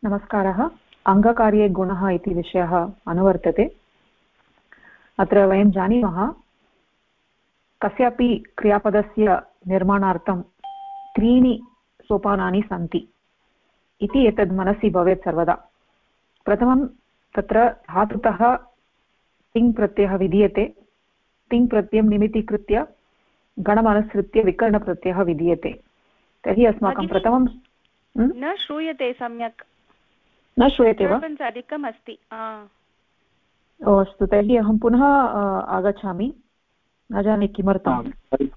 नमस्कारः। अङ्गकार्ये गुणः इति विषयः अनुवर्तते। अत्र वयं जानीमः कस्यापि क्रियापदस्य निर्माणार्थं 3 सोपानानि सन्ति इति एतद् मनसि भवेत् सर्वदा। प्रथमं तत्र धातुतः तिङ् प्रत्ययः विधीयते। तिङ् प्रत्ययं निमित्तीकृत्य गणमनुसृत्य विकरणप्रत्ययः विधीयते। तर्हि अस्माकं प्रथमं न श्रूयते सम्यक्। न श्रूयते वा? अधिकम् अस्ति। अस्तु, तर्हि अहं पुनः आगच्छामि। न जाने किमर्थं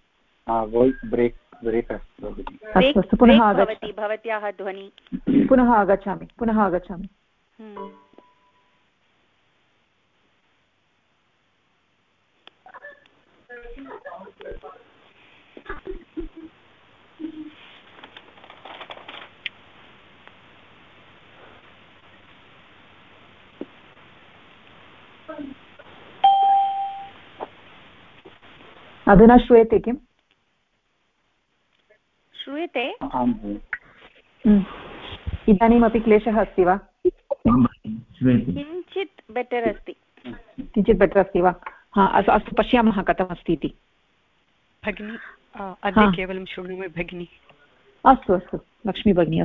अस्तु, पुनः आगच्छामि। भवत्याः ध्वनि पुनः आगच्छामि। अधुना श्रूयते किम्? श्रूयते। इदानीमपि क्लेशः अस्ति वा? किञ्चित् बेटर् अस्ति वा? अस्तु, पश्यामः कथमस्ति इति। भगिनी अद्य केवलं शृणोमि भगिनी। अस्तु लक्ष्मी भगिनी,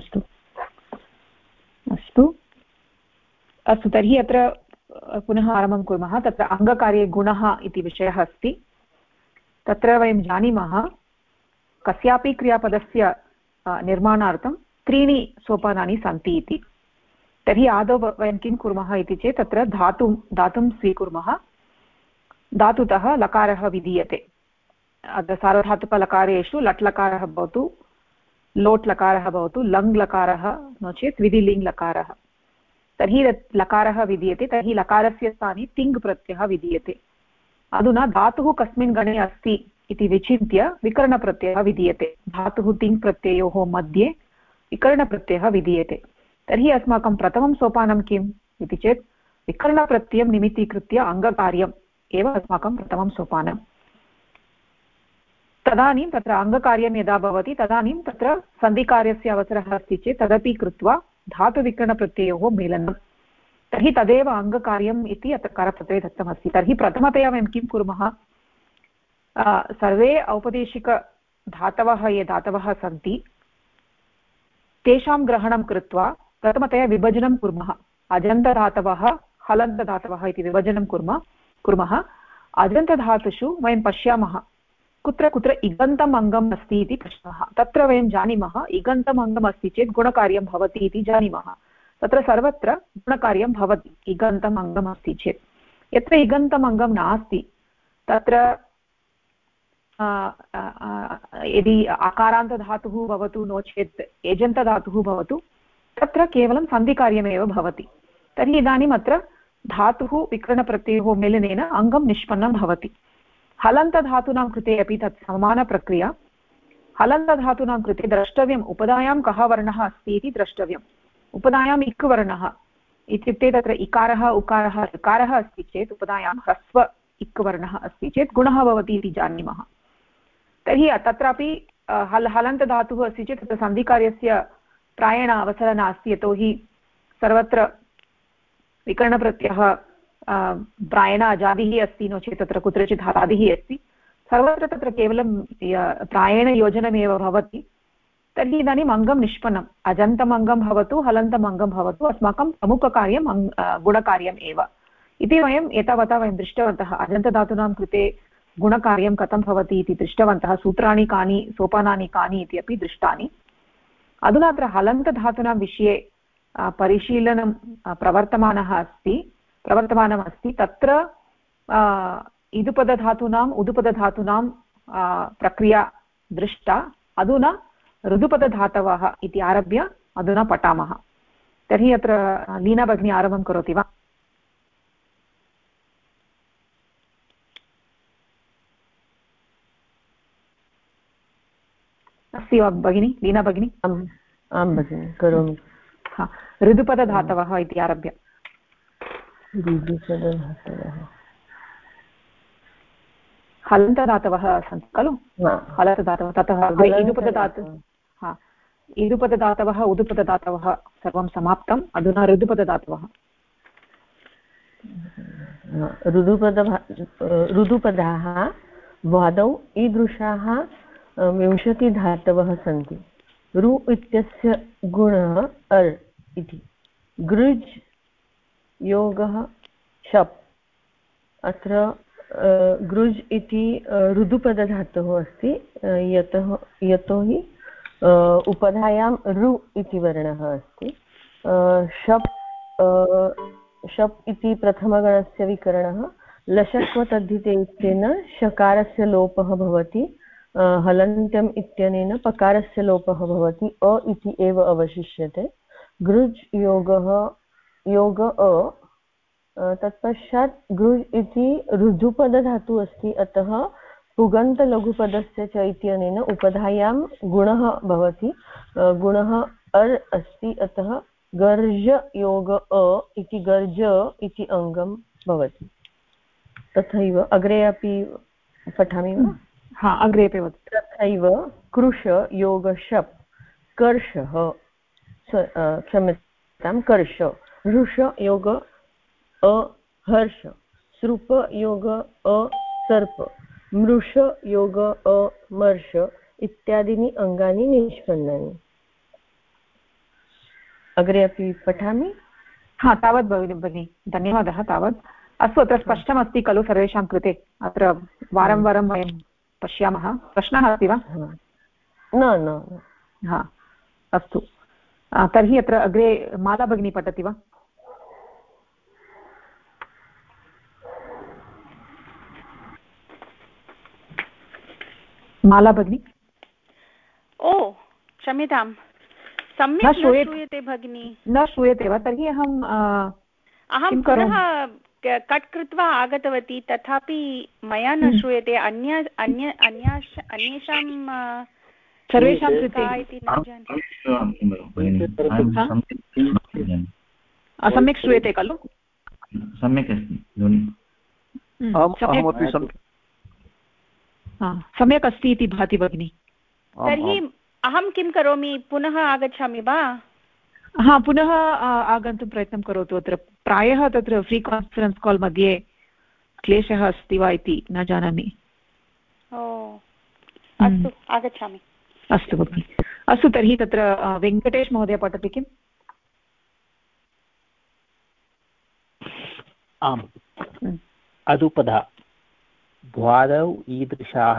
अस्तु तर्हि अत्र पुनः आरम्भं कुर्मः। तत्र अङ्गकार्ये गुणः इति विषयः अस्ति। तत्र वयं जानीमः कस्यापि क्रियापदस्य निर्माणार्थं 3 सोपानानि सन्ति इति। तर्हि आदौ वयं किं कुर्मः इति चेत् तत्र धातुं स्वीकुर्मः। धातुतः लकारः विधीयते। अत्र सार्वधातुकलकारेषु लट् लकारः भवतु, लोट् लकारः भवतु, लङ् लकारः, नो चेत् विधिलिङ् लकारः। तर्हि लकारः विधीयते। तर्हि लकारस्य स्थाने तिङ् प्रत्ययः विधीयते। अधुना धातुः कस्मिन् गणे अस्ति इति विचिन्त्य विकरणप्रत्ययः विधीयते। धातुः तिङ् प्रत्ययोः मध्ये विकरणप्रत्ययः विधीयते। तर्हि अस्माकं प्रथमं सोपानं किम् इति चेत् विकरणप्रत्ययं निमित्तीकृत्य अङ्गकार्यम् एव अस्माकं प्रथमं सोपानं। तदानीं तत्र अङ्गकार्यं यदा भवति तदानीं तत्र सन्धिकार्यस्य अवसरः अस्ति चेत् तदपि कृत्वा धातुविकरणप्रत्ययोः मेलनं। तर्हि तदेव अङ्गकार्यम् इति अत्र करपत्रे दत्तमस्ति। तर्हि प्रथमतया वयं किं कुर्मः? सर्वे औपदेशिकधातवः ये धातवः सन्ति तेषां ग्रहणं कृत्वा प्रथमतया विभजनं कुर्मः। अजन्तधातवः हलन्तधातवः इति विभजनं कुर्मः। अजन्तधातुषु वयं पश्यामः कुत्र कुत्र इगन्तम् अङ्गम् अस्ति इति प्रश्नः। तत्र वयं जानीमः इगन्तम् अङ्गम् अस्ति चेत् गुणकार्यं भवति इति जानीमः। तत्र सर्वत्र गुणकार्यं भवति इगन्तम् अङ्गम् अस्ति चेत्। यत्र इगन्तम् अङ्गं नास्ति तत्र यदि आकारान्तधातुः भवतु नो चेत् एजन्तधातुः भवतु तत्र केवलं सन्धिकार्यमेव भवति। तर्हि इदानीम् अत्र धातुः विकरणप्रत्ययोः मेलनेन अङ्गं निष्पन्नं भवति। हलन्तधातूनां कृते अपि तत् समानप्रक्रिया। हलन्तधातूनां कृते द्रष्टव्यम् उपधायां कः वर्णः अस्ति इति द्रष्टव्यम्। उपधायाम् इक् वर्णः इत्युक्ते तत्र इकारः उकारः ऋकारः अस्ति चेत् उपधायां ह्रस्व इक् वर्णः अस्ति चेत् गुणः भवति इति जानीमः। तर्हि तत्रापि हलन्तधातुः अस्ति चेत् तत्र सन्धिकार्यस्य प्रायेण अवसरः नास्ति। यतोहि सर्वत्र विकरणप्रत्ययः प्रायेण अजादिः अस्ति, नो चेत् तत्र कुत्रचित् हलादिः अस्ति। सर्वत्र तत्र केवलं प्रायेण योजनमेव भवति। तर्हि इदानीम् अङ्गं निष्पन्नम्। अजन्तम् अङ्गं भवतु हलन्तम् अङ्गं भवतु अस्माकं प्रमुखकार्यं गुणकार्यम् एव इति वयं एतावता वयं दृष्टवन्तः। अजन्तधातूनां कृते गुणकार्यं कथं भवति इति दृष्टवन्तः। सूत्राणि कानि, सोपानानि कानि इति अपि दृष्टानि। अधुना अत्र हलन्तधातूनां विषये परिशीलनं प्रवर्तमानमस्ति। तत्र इदुपदधातूनाम् उदुपदधातूनां प्रक्रिया दृष्टा। अधुना ऋदुपदधातवः इति आरभ्य अधुना पठामः। तर्हि अत्र लीना भगिनी आरम्भं करोति वा? अस्ति वा भगिनी, लीना भगिनी? आं भगिनि करोमि। ऋदुपदधातवः इति आरभ्य। हलन्तधातवः सन्ति खलु? हलन्तधातवः ततः इदुपदधातु इरुपदधातवः उदुपदधातवः सर्वं समाप्तम् अधुना ऋदुपदधातवः ऋदुपदाः वादौ ईदृशाः विंशतिधातवः सन्ति रु इत्यस्य गुणः अर् इति गृज् योगः शप् अत्र गृज् इति ऋदुपदधातुः अस्ति यतोहि उपधायां रु इति वर्णः अस्ति शप् इति प्रथमगणस्य विकरणः लशक्वतद्धिते इत्यनेन शकारस्य लोपः भवति हलन्त्यम् इत्यनेन पकारस्य लोपः भवति अ इति एव अवशिष्यते गृज् योग तत्पश्चात् गृज् इति ऋजुपदधातुः अस्ति अतः पुगन्तलघुपदस्य च इत्यनेन उपधायां गुणः भवति गुणः अर् अस्ति अतः गर्ज योग इति गर्ज इति अङ्गं भवति तथैव अग्रे अपि पठामि वा हा अग्रे अपि वदतु तथैव कृश योग शप् कर्षः क्षम्यतां कर्ष ऋष योग हर्ष सृप योग सर्प मृष योग मर्ष इत्यादीनि अङ्गानि निष्पन्नानि अग्रे अपि पठामि हा तावत् भगिनी धन्यवादः तावत् अस्तु अत्र स्पष्टमस्ति खलु सर्वेषां कृते अत्र वारं वारं वयं पश्यामः प्रश्नः अस्ति वा न हा अस्तु तर्हि अत्र अग्रे माला भगिनी पठति वा माला भगिनी ओ क्षम्यतां सम्यक् न श्रूयते भगिनी न श्रूयते वा तर्हि अहं पुनः कट् कृत्वा आगतवती तथापि मया न श्रूयते अन्येषां सर्वेषां कृते इति न जाने सम्यक् श्रूयते खलु सम्यक् अस्ति सम्यक् अस्ति इति भाति भगिनी तर्हि अहं किं करोमि पुनः आगच्छामि वा हा पुनः आगन्तुं प्रयत्नं करोतु अत्र प्रायः तत्र फ्री कान्फरेन्स् काल् मध्ये क्लेशः अस्ति वा इति न जानामि अस्तु आगच्छामि अस्तु भगिनि अस्तु तर्हि तत्र वेङ्कटेश महोदय पठति किम् आम् अदुपधा द्वादौ ईदृशाः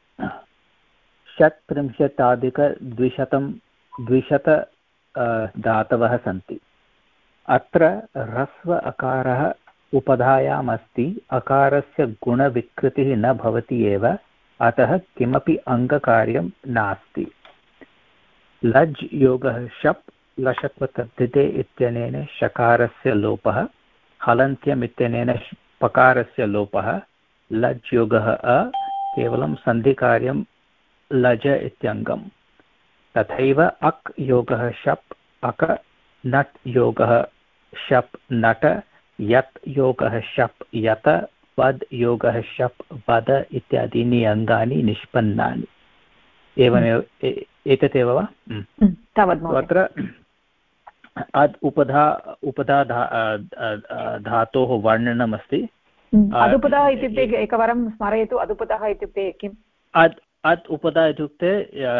130-200 धातवः सन्ति अत्र ह्रस्व अकारः उपधायाम् अस्ति अकारस्य गुणविकृतिः न भवति एव अतः किमपि अङ्गकार्यं नास्ति लज् योगः शप् लशक्वतद्धिते इत्यनेन शकारस्य लोपः हलन्त्यम् इत्यनेन पकारस्य लोपः लज् योगः केवलं सन्धिकार्यं लज इत्यङ्गम् तथैव अक् योगः शप् अक नट् योगः शप् नट यत् योगः शप् यत वद् योगः शप् वद इत्यादीनि अङ्गानि निष्पन्नानि एवमेव एतदेव वा अत्र अद् उपधा धातोः वर्णनमस्ति अदुपदः इत्युक्ते एकवारं स्मारयतु अदुपदः इत्युक्ते किम् अद् उपधा इत्युक्ते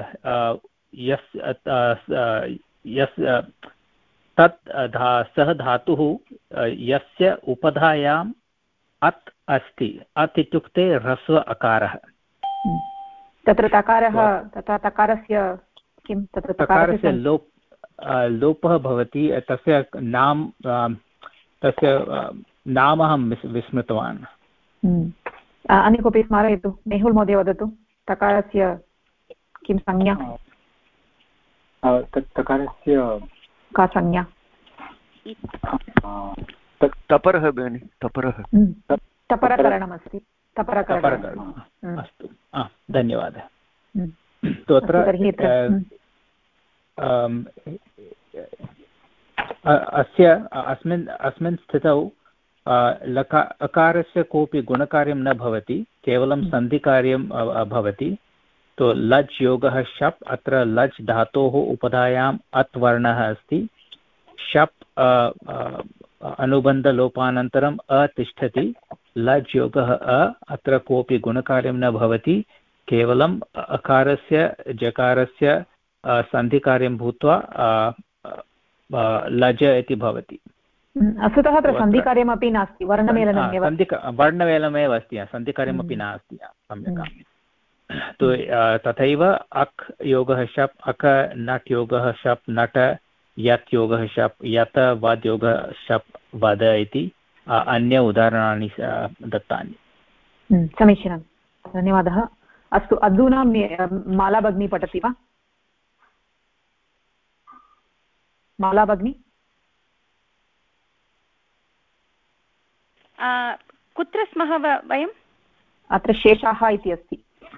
सः धातुः यस्य उपधायाम् अत् अस्ति अत् इत्युक्ते ह्रस्व अकारः तत्र तकारः तथा तकारस्य किं तत्र तकारस्य लोपः भवति तस्य नाम अहं विस्मृतवान् अन्य कोऽपि स्मारयतु मेहुल् महोदय वदतु तकारस्य किं संज्ञा तकारस्य का संज्ञा तपरः भगिनि तपरः तपरकरणमस्ति तपरकरणम् अस्तु धन्यवादः अत्र अस्मिन् स्थितौ अकारस्य कोऽपि गुणकार्यं न भवति केवलं सन्धिकार्यं भवति तो लज् योगः शप्, अत्र लज् धातोः उपधायाम् अत् वर्णः अस्ति। शप् अनुबन्धलोपानन्तरम् अ तिष्ठति, लज् योगः अ, अत्र कोऽपि गुणकार्यं न भवति, केवलम् अकारस्य जकारस्य सन्धिकार्यं भूत्वा लज इति भवति। वस्तुतः अत्र सन्धिकार्यमपि नास्ति, वर्णमेलनमेव वर्णमेलनमेव अस्ति, सन्धिकार्यमपि नास्ति। सम्यक्। तथैव अक् योगः शप्, अक नट् योगः शप् नट, यत् योगः शप् यत, वद् योगः शप् वद इति अन्य उदाहरणानि दत्तानि। समीचीनं, धन्यवादः। अस्तु, अधुना माला भगिनी पठति वा? माला भगिनी, कुत्र स्मः वयम्? अत्र शेषाः इति अस्ति।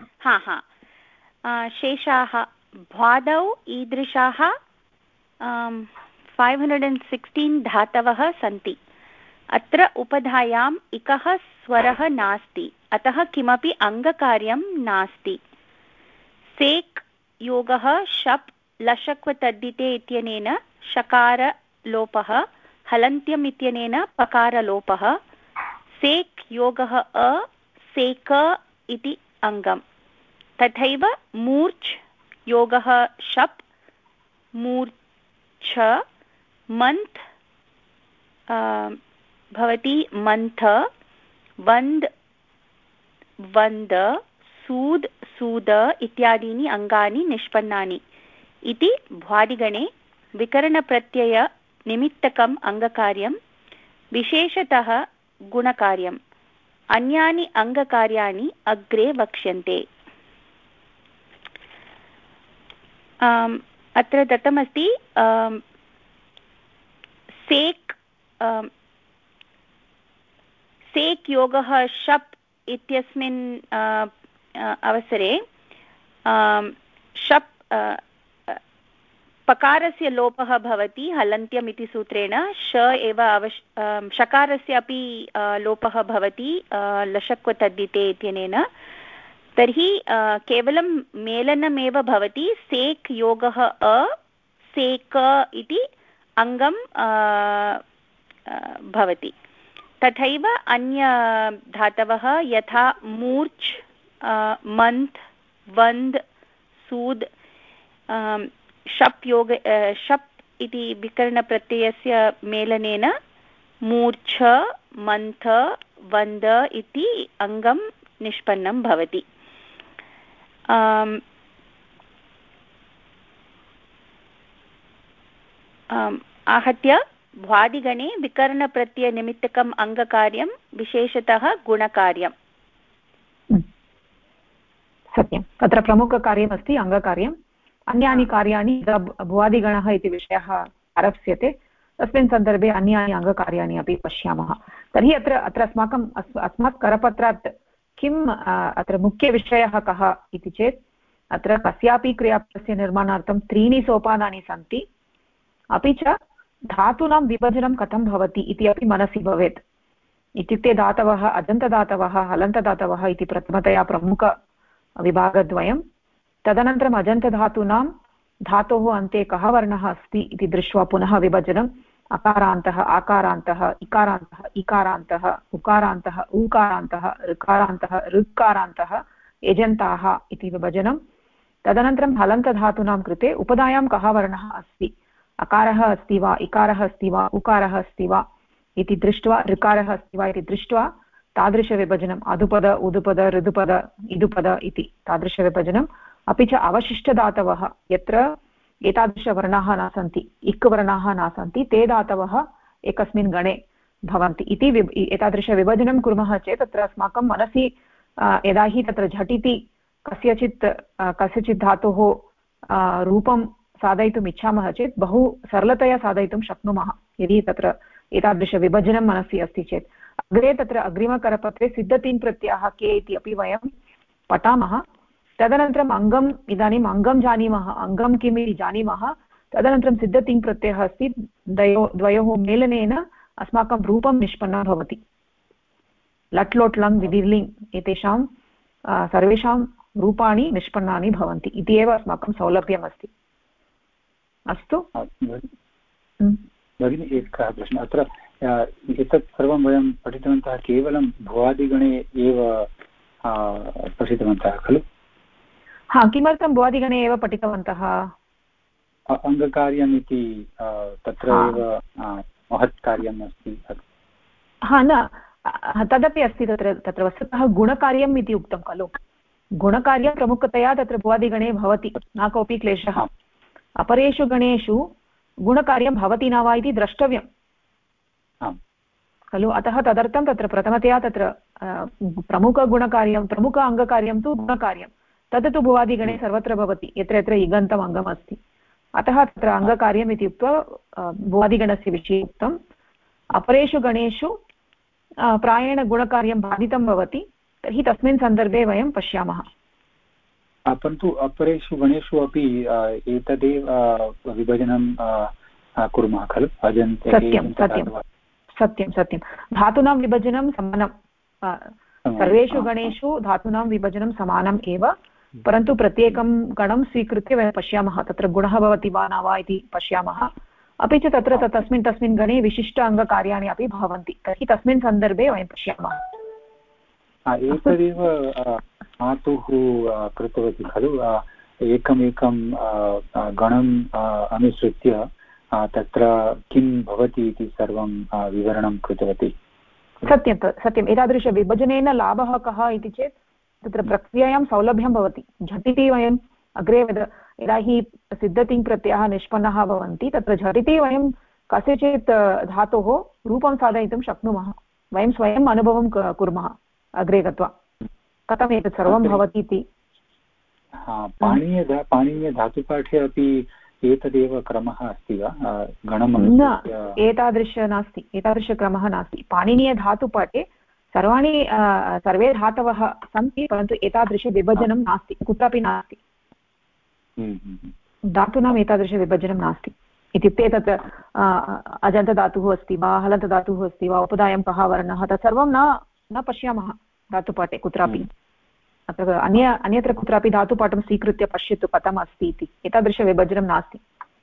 शेषाः भ्वादौ ईदृशाः 516 धातवः सन्ति। अत्र उपधायाम् इकः स्वरः नास्ति, अतः किमपि अङ्गकार्यं नास्ति। सेक् योगः शप् लशक्वतद्धिते इत्यनेन शकारलोपः, हलन्त्यम् इत्यनेन पकारलोपः। सेक् योगः अ, सेक इति अङ्गम्। तथैव मूर्च् योगः शप्, मूर्छ, मन्त् भवति मन्थ, वन्द् वन्द, सूद् सूद इत्यादीनि अङ्गानि निष्पन्नानि इति भ्वादिगणे विकरणप्रत्ययनिमित्तकम् अङ्गकार्यं, विशेषतः गुणकार्यम्। अन्यानि अङ्गकार्याणि अग्रे वक्ष्यन्ते। अत्र दत्तमस्ति सेक् सेक् योगः शप् इत्यस्मिन् अवसरे शप् पकारस्य लोपः भवति हलन्त्यम् इति सूत्रेण, श एव शकारस्य अपि लोपः भवति लशक्वतद्धिते इत्यनेन। तर्हि केवलं मेलनमेव भवति। सेक् योगः अ, सेक इति अङ्गं भवति। तथैव अन्य धातवः यथा मूर्च्, मन्त्, वन्द्, सूद्, शप् योग शप् इति विकरणप्रत्ययस्य मेलनेन मूर्छ, मन्थ, वन्द इति अङ्गं निष्पन्नं भवति। आहत्य भ्वादिगणे विकरणप्रत्ययनिमित्तकम् अङ्गकार्यं, विशेषतः गुणकार्यम्। सत्यं, तत्र प्रमुखकार्यमस्ति अङ्गकार्यम्। अन्यानि कार्याणि यदा भ्वादिगणः इति विषयः आरप्स्यते तस्मिन् सन्दर्भे अन्यानि अङ्गकार्याणि अपि पश्यामः। तर्हि अत्र अस्मात् करपत्रात् किम् अत्र मुख्यविषयः कः इति चेत्, अत्र कस्यापि क्रियापदस्य निर्माणार्थं 3 सोपानानि सन्ति, अपि च धातूनां विभजनं कथं भवति इति अपि मनसि भवेत्। इत्युक्ते धातवः अजन्तदातवः, हलन्तदातवः इति प्रथमतया प्रमुखविभागद्वयं। तदनन्तरम् अजन्तधातूनां धातोः अन्ते कः वर्णः अस्ति इति दृष्ट्वा पुनः विभजनम्, अकारान्तः, आकारान्तः, इकारान्तः, इकारान्तः, उकारान्तः, ऊकारान्तः, ऋकारान्तः, ऋक्कारान्तः, एजन्ताः इति विभजनं। तदनन्तरं हलन्तधातूनां कृते उपधायां कः वर्णः अस्ति, अकारः अस्ति वा, इकारः अस्ति वा, उकारः अस्ति वा इति दृष्ट्वा, ऋकारः अस्ति वा इति दृष्ट्वा तादृशविभजनम्, अधुपद, उदुपद, ऋदुपद, इदुपद इति तादृशविभजनम्। अपि च अवशिष्टधातवः यत्र एतादृशवर्णाः न सन्ति, इक् वर्णाः न सन्ति, ते धातवः एकस्मिन् गणे भवन्ति इति एतादृशविभजनं कुर्मः चेत् तत्र अस्माकं मनसि यदा हि तत्र झटिति कस्यचित् धातोः रूपं साधयितुम् इच्छामः चेत् बहु सरलतया साधयितुं शक्नुमः, यदि तत्र एतादृशविभजनं मनसि अस्ति चेत्। अग्रे तत्र अग्रिमकरपत्रे सिद्धतिङ् प्रत्ययाः के इति अपि वयं पठामः। तदनन्तरम् अङ्गम्, इदानीम् अङ्गं जानीमः, अङ्गं किम् इति जानीमः। तदनन्तरं सिद्धतिङ् प्रत्ययः अस्ति, द्वयोः मेलनेन अस्माकं रूपं निष्पन्नं भवति। लट् लोट् लङ् विधिर्लिङ् एतेषां सर्वेषां रूपाणि निष्पन्नानि भवन्ति इति एव अस्माकं सौलभ्यमस्ति। अस्तु भगिनी, एकः प्रश्नः अत्र। एतत् सर्वं वयं पठितवन्तः केवलं भुवादिगणे एव पठितवन्तः खलु? हा, किमर्थं भुवादिगणे एव पठितवन्तः? अङ्गकार्यम् इति तत्र एव महत् कार्यम् अस्ति। हा, न तदपि अस्ति तत्र वस्तुतः गुणकार्यम् इति उक्तं खलु। गुणकार्यं प्रमुखतया तत्र भुवादिगणे भवति, न कोऽपि क्लेशः। अपरेषु गणेषु गुणकार्यं भवति न वा इति द्रष्टव्यं खलु। अतः तदर्थं तत्र प्रथमतया तत्र प्रमुखगुणकार्यं प्रमुख अङ्गकार्यं तु गुणकार्यं, तद् तु भुवादिगणे सर्वत्र भवति यत्र यत्र इगन्तम् अङ्गम् अस्ति। अतः तत्र अङ्गकार्यम् इति उक्त्वा भुवादिगणस्य विषये उक्तम्। अपरेषु गणेषु प्रायेण गुणकार्यं बाधितं भवति, तर्हि तस्मिन् सन्दर्भे वयं पश्यामः। परन्तु अपरेषु गणेषु अपि एतदेव विभजनं कुर्मः खलु? सत्यं धातूनां विभजनं समानं। सर्वेषु गणेषु धातूनां विभजनं समानम् एव, परन्तु प्रत्येकं गणं स्वीकृत्य वयं पश्यामः तत्र गुणः भवति वा न वा इति पश्यामः। अपि च तत्र तस्मिन् गणे विशिष्ट अङ्गकार्याणि अपि भवन्ति, तर्हि तस्मिन् सन्दर्भे वयं पश्यामः। एतदेव मातुः कृतवती खलु, एकमेकं गणम् अनुसृत्य तत्र किं भवति इति सर्वं विवरणं कृतवती। सत्यम्। एतादृशविभजनेन लाभः कः इति चेत् तत्र प्रक्रियायां सौलभ्यं भवति। झटिति वयम् अग्रे यदा हि सिद्धतिङ् प्रत्ययः निष्पन्नः भवन्ति, तत्र झटिति वयं कस्यचित् धातोः रूपं साधयितुं शक्नुमः। वयं स्वयम् अनुभवं कुर्मः अग्रे गत्वा कथम् एतत् सर्वं भवति इति। पाणिनीयधातुपाठे अपि एतदेव क्रमः अस्ति वा? गणं न, एतादृशक्रमः नास्ति। पाणिनीयधातुपाठे सर्वे धातवः सन्ति, परन्तु एतादृशविभजनं नास्ति, कुत्रापि नास्ति। धातूनाम् एतादृशविभजनं नास्ति। इत्युक्ते तत् अजन्तधातुः अस्ति वा, हलन्तधातुः अस्ति वा, उपधायां कः वर्णः, तत्सर्वं न पश्यामः धातुपाठे कुत्रापि। अत्र अन्यत्र कुत्रापि धातुपाठं स्वीकृत्य पश्यतु कथम् अस्ति इति। एतादृशविभजनं नास्ति।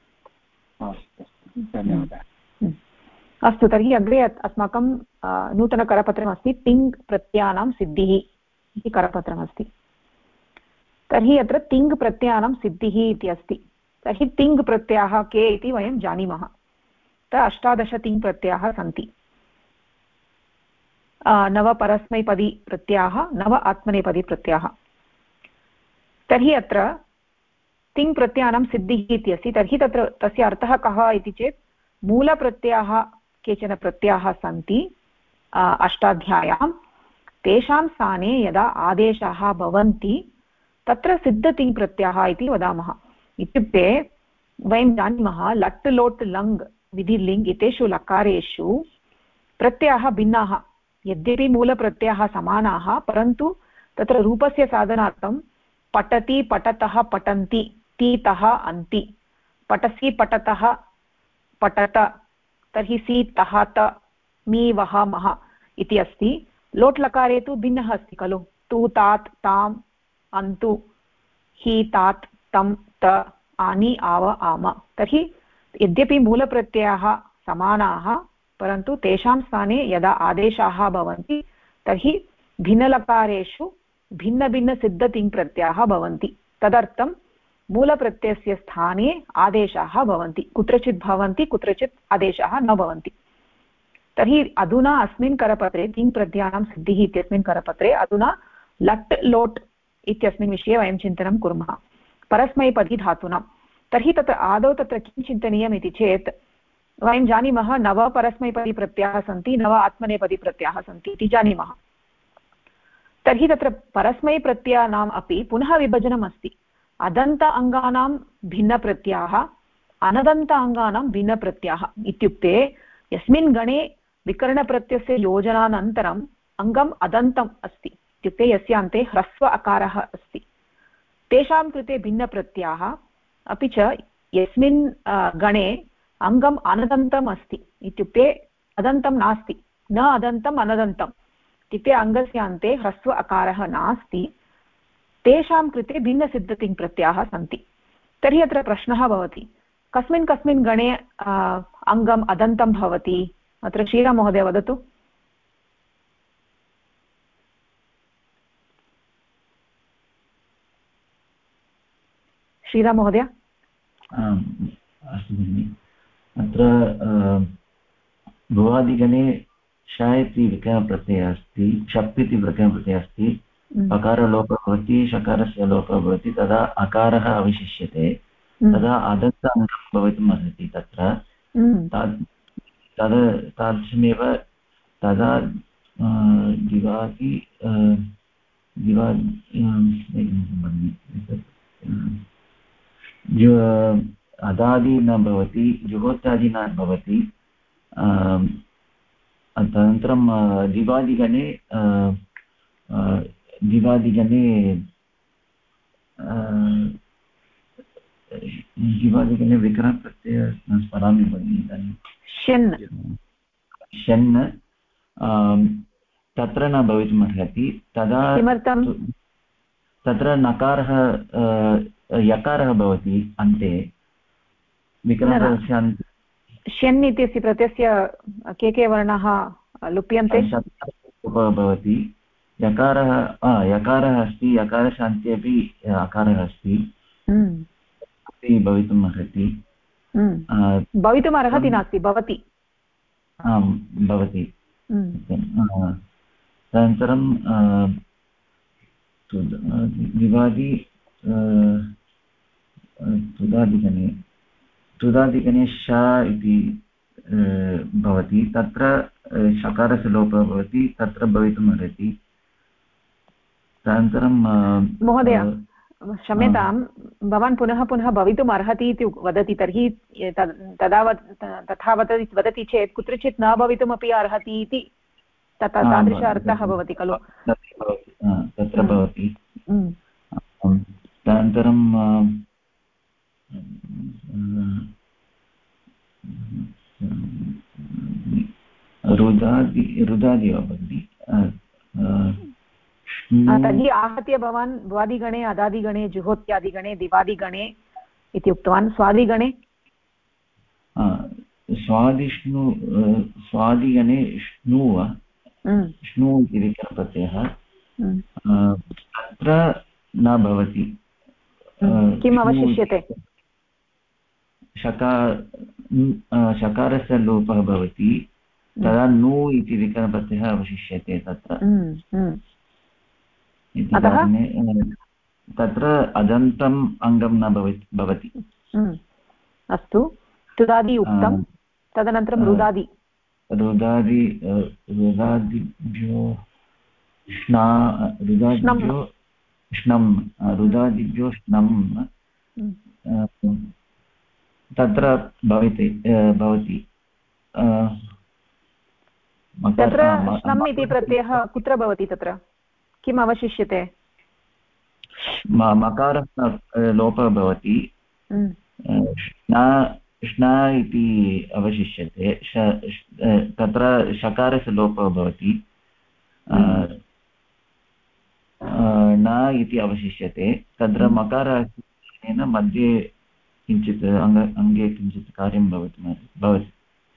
अस्तु, तर्हि अग्रे अस्माकं नूतनकरपत्रमस्ति तिङ् प्रत्ययानां सिद्धिः इति करपत्रमस्ति। तर्हि अत्र तिङ् प्रत्ययानां सिद्धिः इति अस्ति। तर्हि तिङ् प्रत्ययाः के इति वयं जानीमः। 18 तिङ् प्रत्ययाः सन्ति। 9 परस्मैपदी प्रत्ययाः, 9 आत्मनेपदी प्रत्ययाः। तर्हि अत्र तिङ् प्रत्ययानां सिद्धिः इति अस्ति। तर्हि तत्र तस्य अर्थः कः इति चेत् मूलप्रत्ययाः केचन प्रत्ययाः सन्ति अष्टाध्याय्यां, तेषां स्थाने यदा आदेशाः भवन्ति तत्र सिद्धतिङ् प्रत्ययः इति वदामः। इत्युक्ते वयं जानीमः लट् लोट् लङ् विधिर्लिङ् एतेषु लकारेषु प्रत्ययाः भिन्नाः। यद्यपि मूलप्रत्ययाः समानाः, परन्तु तत्र रूपस्य साधनार्थं पठति पठतः पठन्ति, तीतः अन्ति, पठसि पठतः पठत, तर्हि सि तः त, मी वः मः इति अस्ति। लोट् लकारे तु भिन्नः अस्ति खलु, तु तात् ताम् अन्तु, हि तात् तं त, आनि आव आम। तर्हि यद्यपि मूलप्रत्ययाः समानाः, परन्तु तेषां स्थाने यदा आदेशाः भवन्ति तर्हि भिन्नलकारेषु भिन्नभिन्नसिद्धतिङ् प्रत्ययाः भवन्ति। तदर्थं मूलप्रत्ययस्य स्थाने आदेशाः भवन्ति, कुत्रचित् भवन्ति, कुत्रचित् आदेशाः न भवन्ति। तर्हि अधुना अस्मिन् करपत्रे तिङ् प्रत्ययानां सिद्धिः इत्यस्मिन् करपत्रे अधुना लट् लोट् इत्यस्मिन् विषये वयं चिन्तनं कुर्मः परस्मैपदी धातूनां। तर्हि तत्र आदौ तत्र किं चिन्तनीयम् इति चेत् वयं जानीमः 9 परस्मैपदी प्रत्ययाः सन्ति, 9 आत्मनेपदी प्रत्ययाः सन्ति इति जानीमः। तर्हि तत्र परस्मैप्रत्ययानाम् अपि पुनः विभजनम् अस्ति। अदन्त अङ्गानां भिन्नप्रत्ययाः, अनदन्त अङ्गानां भिन्नप्रत्ययाः। इत्युक्ते यस्मिन् गणे विकरणप्रत्ययस्य योजनानन्तरम् अङ्गम् अदन्तम् अस्ति, इत्युक्ते यस्य अन्ते ह्रस्व अकारः अस्ति, तेषां कृते भिन्नप्रत्ययाः। अपि च यस्मिन् गणे अङ्गम् अनदन्तम् अस्ति, इत्युक्ते अदन्तं नास्ति, न अदन्तम् अनदन्तम्, इत्युक्ते अङ्गस्य अन्ते ह्रस्व अकारः नास्ति, तेषां कृते भिन्नसिद्धतिङ् प्रत्ययाः सन्ति। तर्हि अत्र प्रश्नः भवति कस्मिन् कस्मिन् गणे अङ्गम् अदन्तं भवति? अत्र श्रीराममहोदय वदतु। श्रीराममहोदय। अस्तु भगिनि, अत्र भुवादिगणे श इति विकरणप्रत्ययः अस्ति, शप् इति विकरणप्रत्ययः अस्ति, अकारलोपः भवति, शकारस्य लोपः भवति, तदा अकारः अवशिष्यते, तदा अदन्त अङ्गं भवितुम् अर्हति। तत्र तादृशमेव तदा अदादि न भवति, जुहोत्यादि न भवति। तदनन्तरं दिवादिगणे विकरणप्रत्ययः न स्मरामि भगिनि इदानीं। शन् तत्र न भवितुम् अर्हति। तदा तत्र नकारः यकारः भवति अन्ते, विकरणस्य अन्ते। शन् इत्यस्य प्रत्ययस्य के वर्णाः लुप्यन्ते? भवति, यकारः अस्ति, यकारस्य अन्ते अपि अकारः अस्ति, भवितुम् अर्हति। भवितुम् अर्हति नास्ति, भवति। आं भवति। तदनन्तरं तुदादिगणे श इति भवति, तत्र शकारस्य लोपः भवति, तत्र भवितुम् अर्हति। तदनन्तरं महोदय क्षम्यतां, भवान् पुनः पुनः भवितुम् अर्हति इति वदति, तर्हि तथा वदति चेत् कुत्रचित् न भवितुमपि अर्हति इति तादृश अर्थः भवति खलु? तत्र भवति। तदनन्तरं रुदादि वा भगिनि? तर्हि आहत्य भवान् भ्वादिगणे, अदादिगणे, जुहोत्यादिगणे, दिवादिगणे इति उक्तवान्। स्वादिगणे? स्वादिगणे श्नु वा? श्नु इति विकरणप्रत्ययः तत्र न भवति। किम् अवशिष्यते? शकारस्य लोपः भवति, तदा नु इति विकरणप्रत्ययः अवशिष्यते तत्र। तत्र अदन्तम् अङ्गं न भवति। अस्तु, तुदादि उक्तं, तदनन्तरं रुदादि। रुदादिभ्यो श्नं तत्र भवति। तत्र श्नम् इति प्रत्ययः कुत्र भवति? तत्र किम् अवशिष्यते? मकारस्य लोपः भवति, श्ना इति अवशिष्यते, तत्र शकारस्य लोपः भवति, न इति अवशिष्यते, तत्र मकारस्य मध्ये किञ्चित् अङ्गे किञ्चित् कार्यं भवति।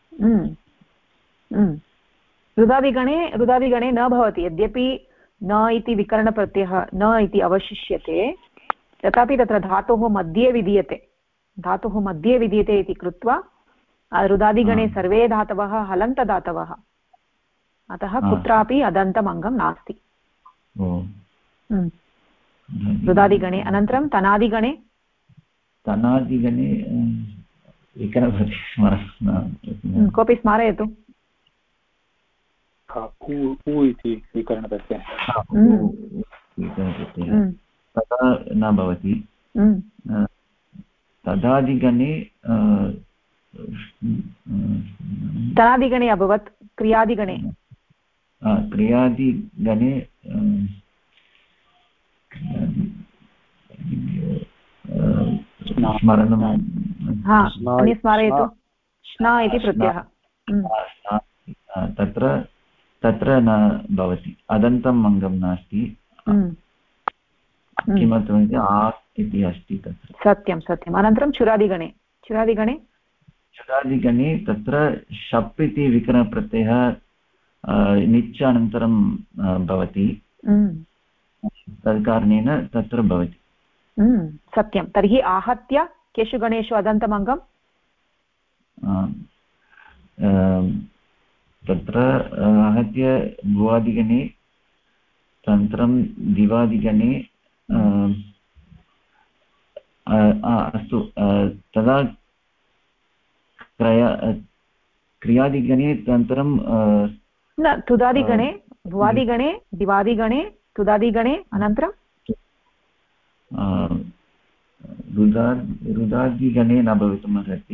रुदादिगणे न भवति, यद्यपि न इति विकरणप्रत्ययः न इति अवशिष्यते, तथापि तत्र धातोः मध्ये विद्यते इति कृत्वा रुदादिगणे सर्वे धातवः हलन्तदातवः, अतः कुत्रापि अदन्तम् अङ्गं नास्ति रुदादिगणे। अनन्तरं तनादिगणे? कोऽपि स्मारयतु। इति विकरणप्रत्ययः तथा न भवति। तदादिगणे तनादिगणे अभवत्। क्रियादिगणे स्मरयतु। श्ना इति प्रत्ययः तत्र न भवति, अदन्तम् अङ्गं नास्ति। किमर्थमिति आक् इति अस्ति तत्र। सत्यं सत्यम्। अनन्तरं चुरादिगणे चुरादिगणे तत्र शप् इति विकरणप्रत्ययः निच् अनन्तरं भवति, तद् कारणेन तत्र भवति। सत्यं। तर्हि आहत्य केषु गणेषु अदन्तमङ्गम्? तत्र आहत्य भुवादिगणे, अनन्तरं दिवादिगणे, अस्तु, तदा क्रियादिगणे, अनन्तरं न, तुदादिगणे, भुवादिगणे, दिवादिगणे, तुदादिगणे, अनन्तरं रुदादिगणे न भवितुम् अर्हति।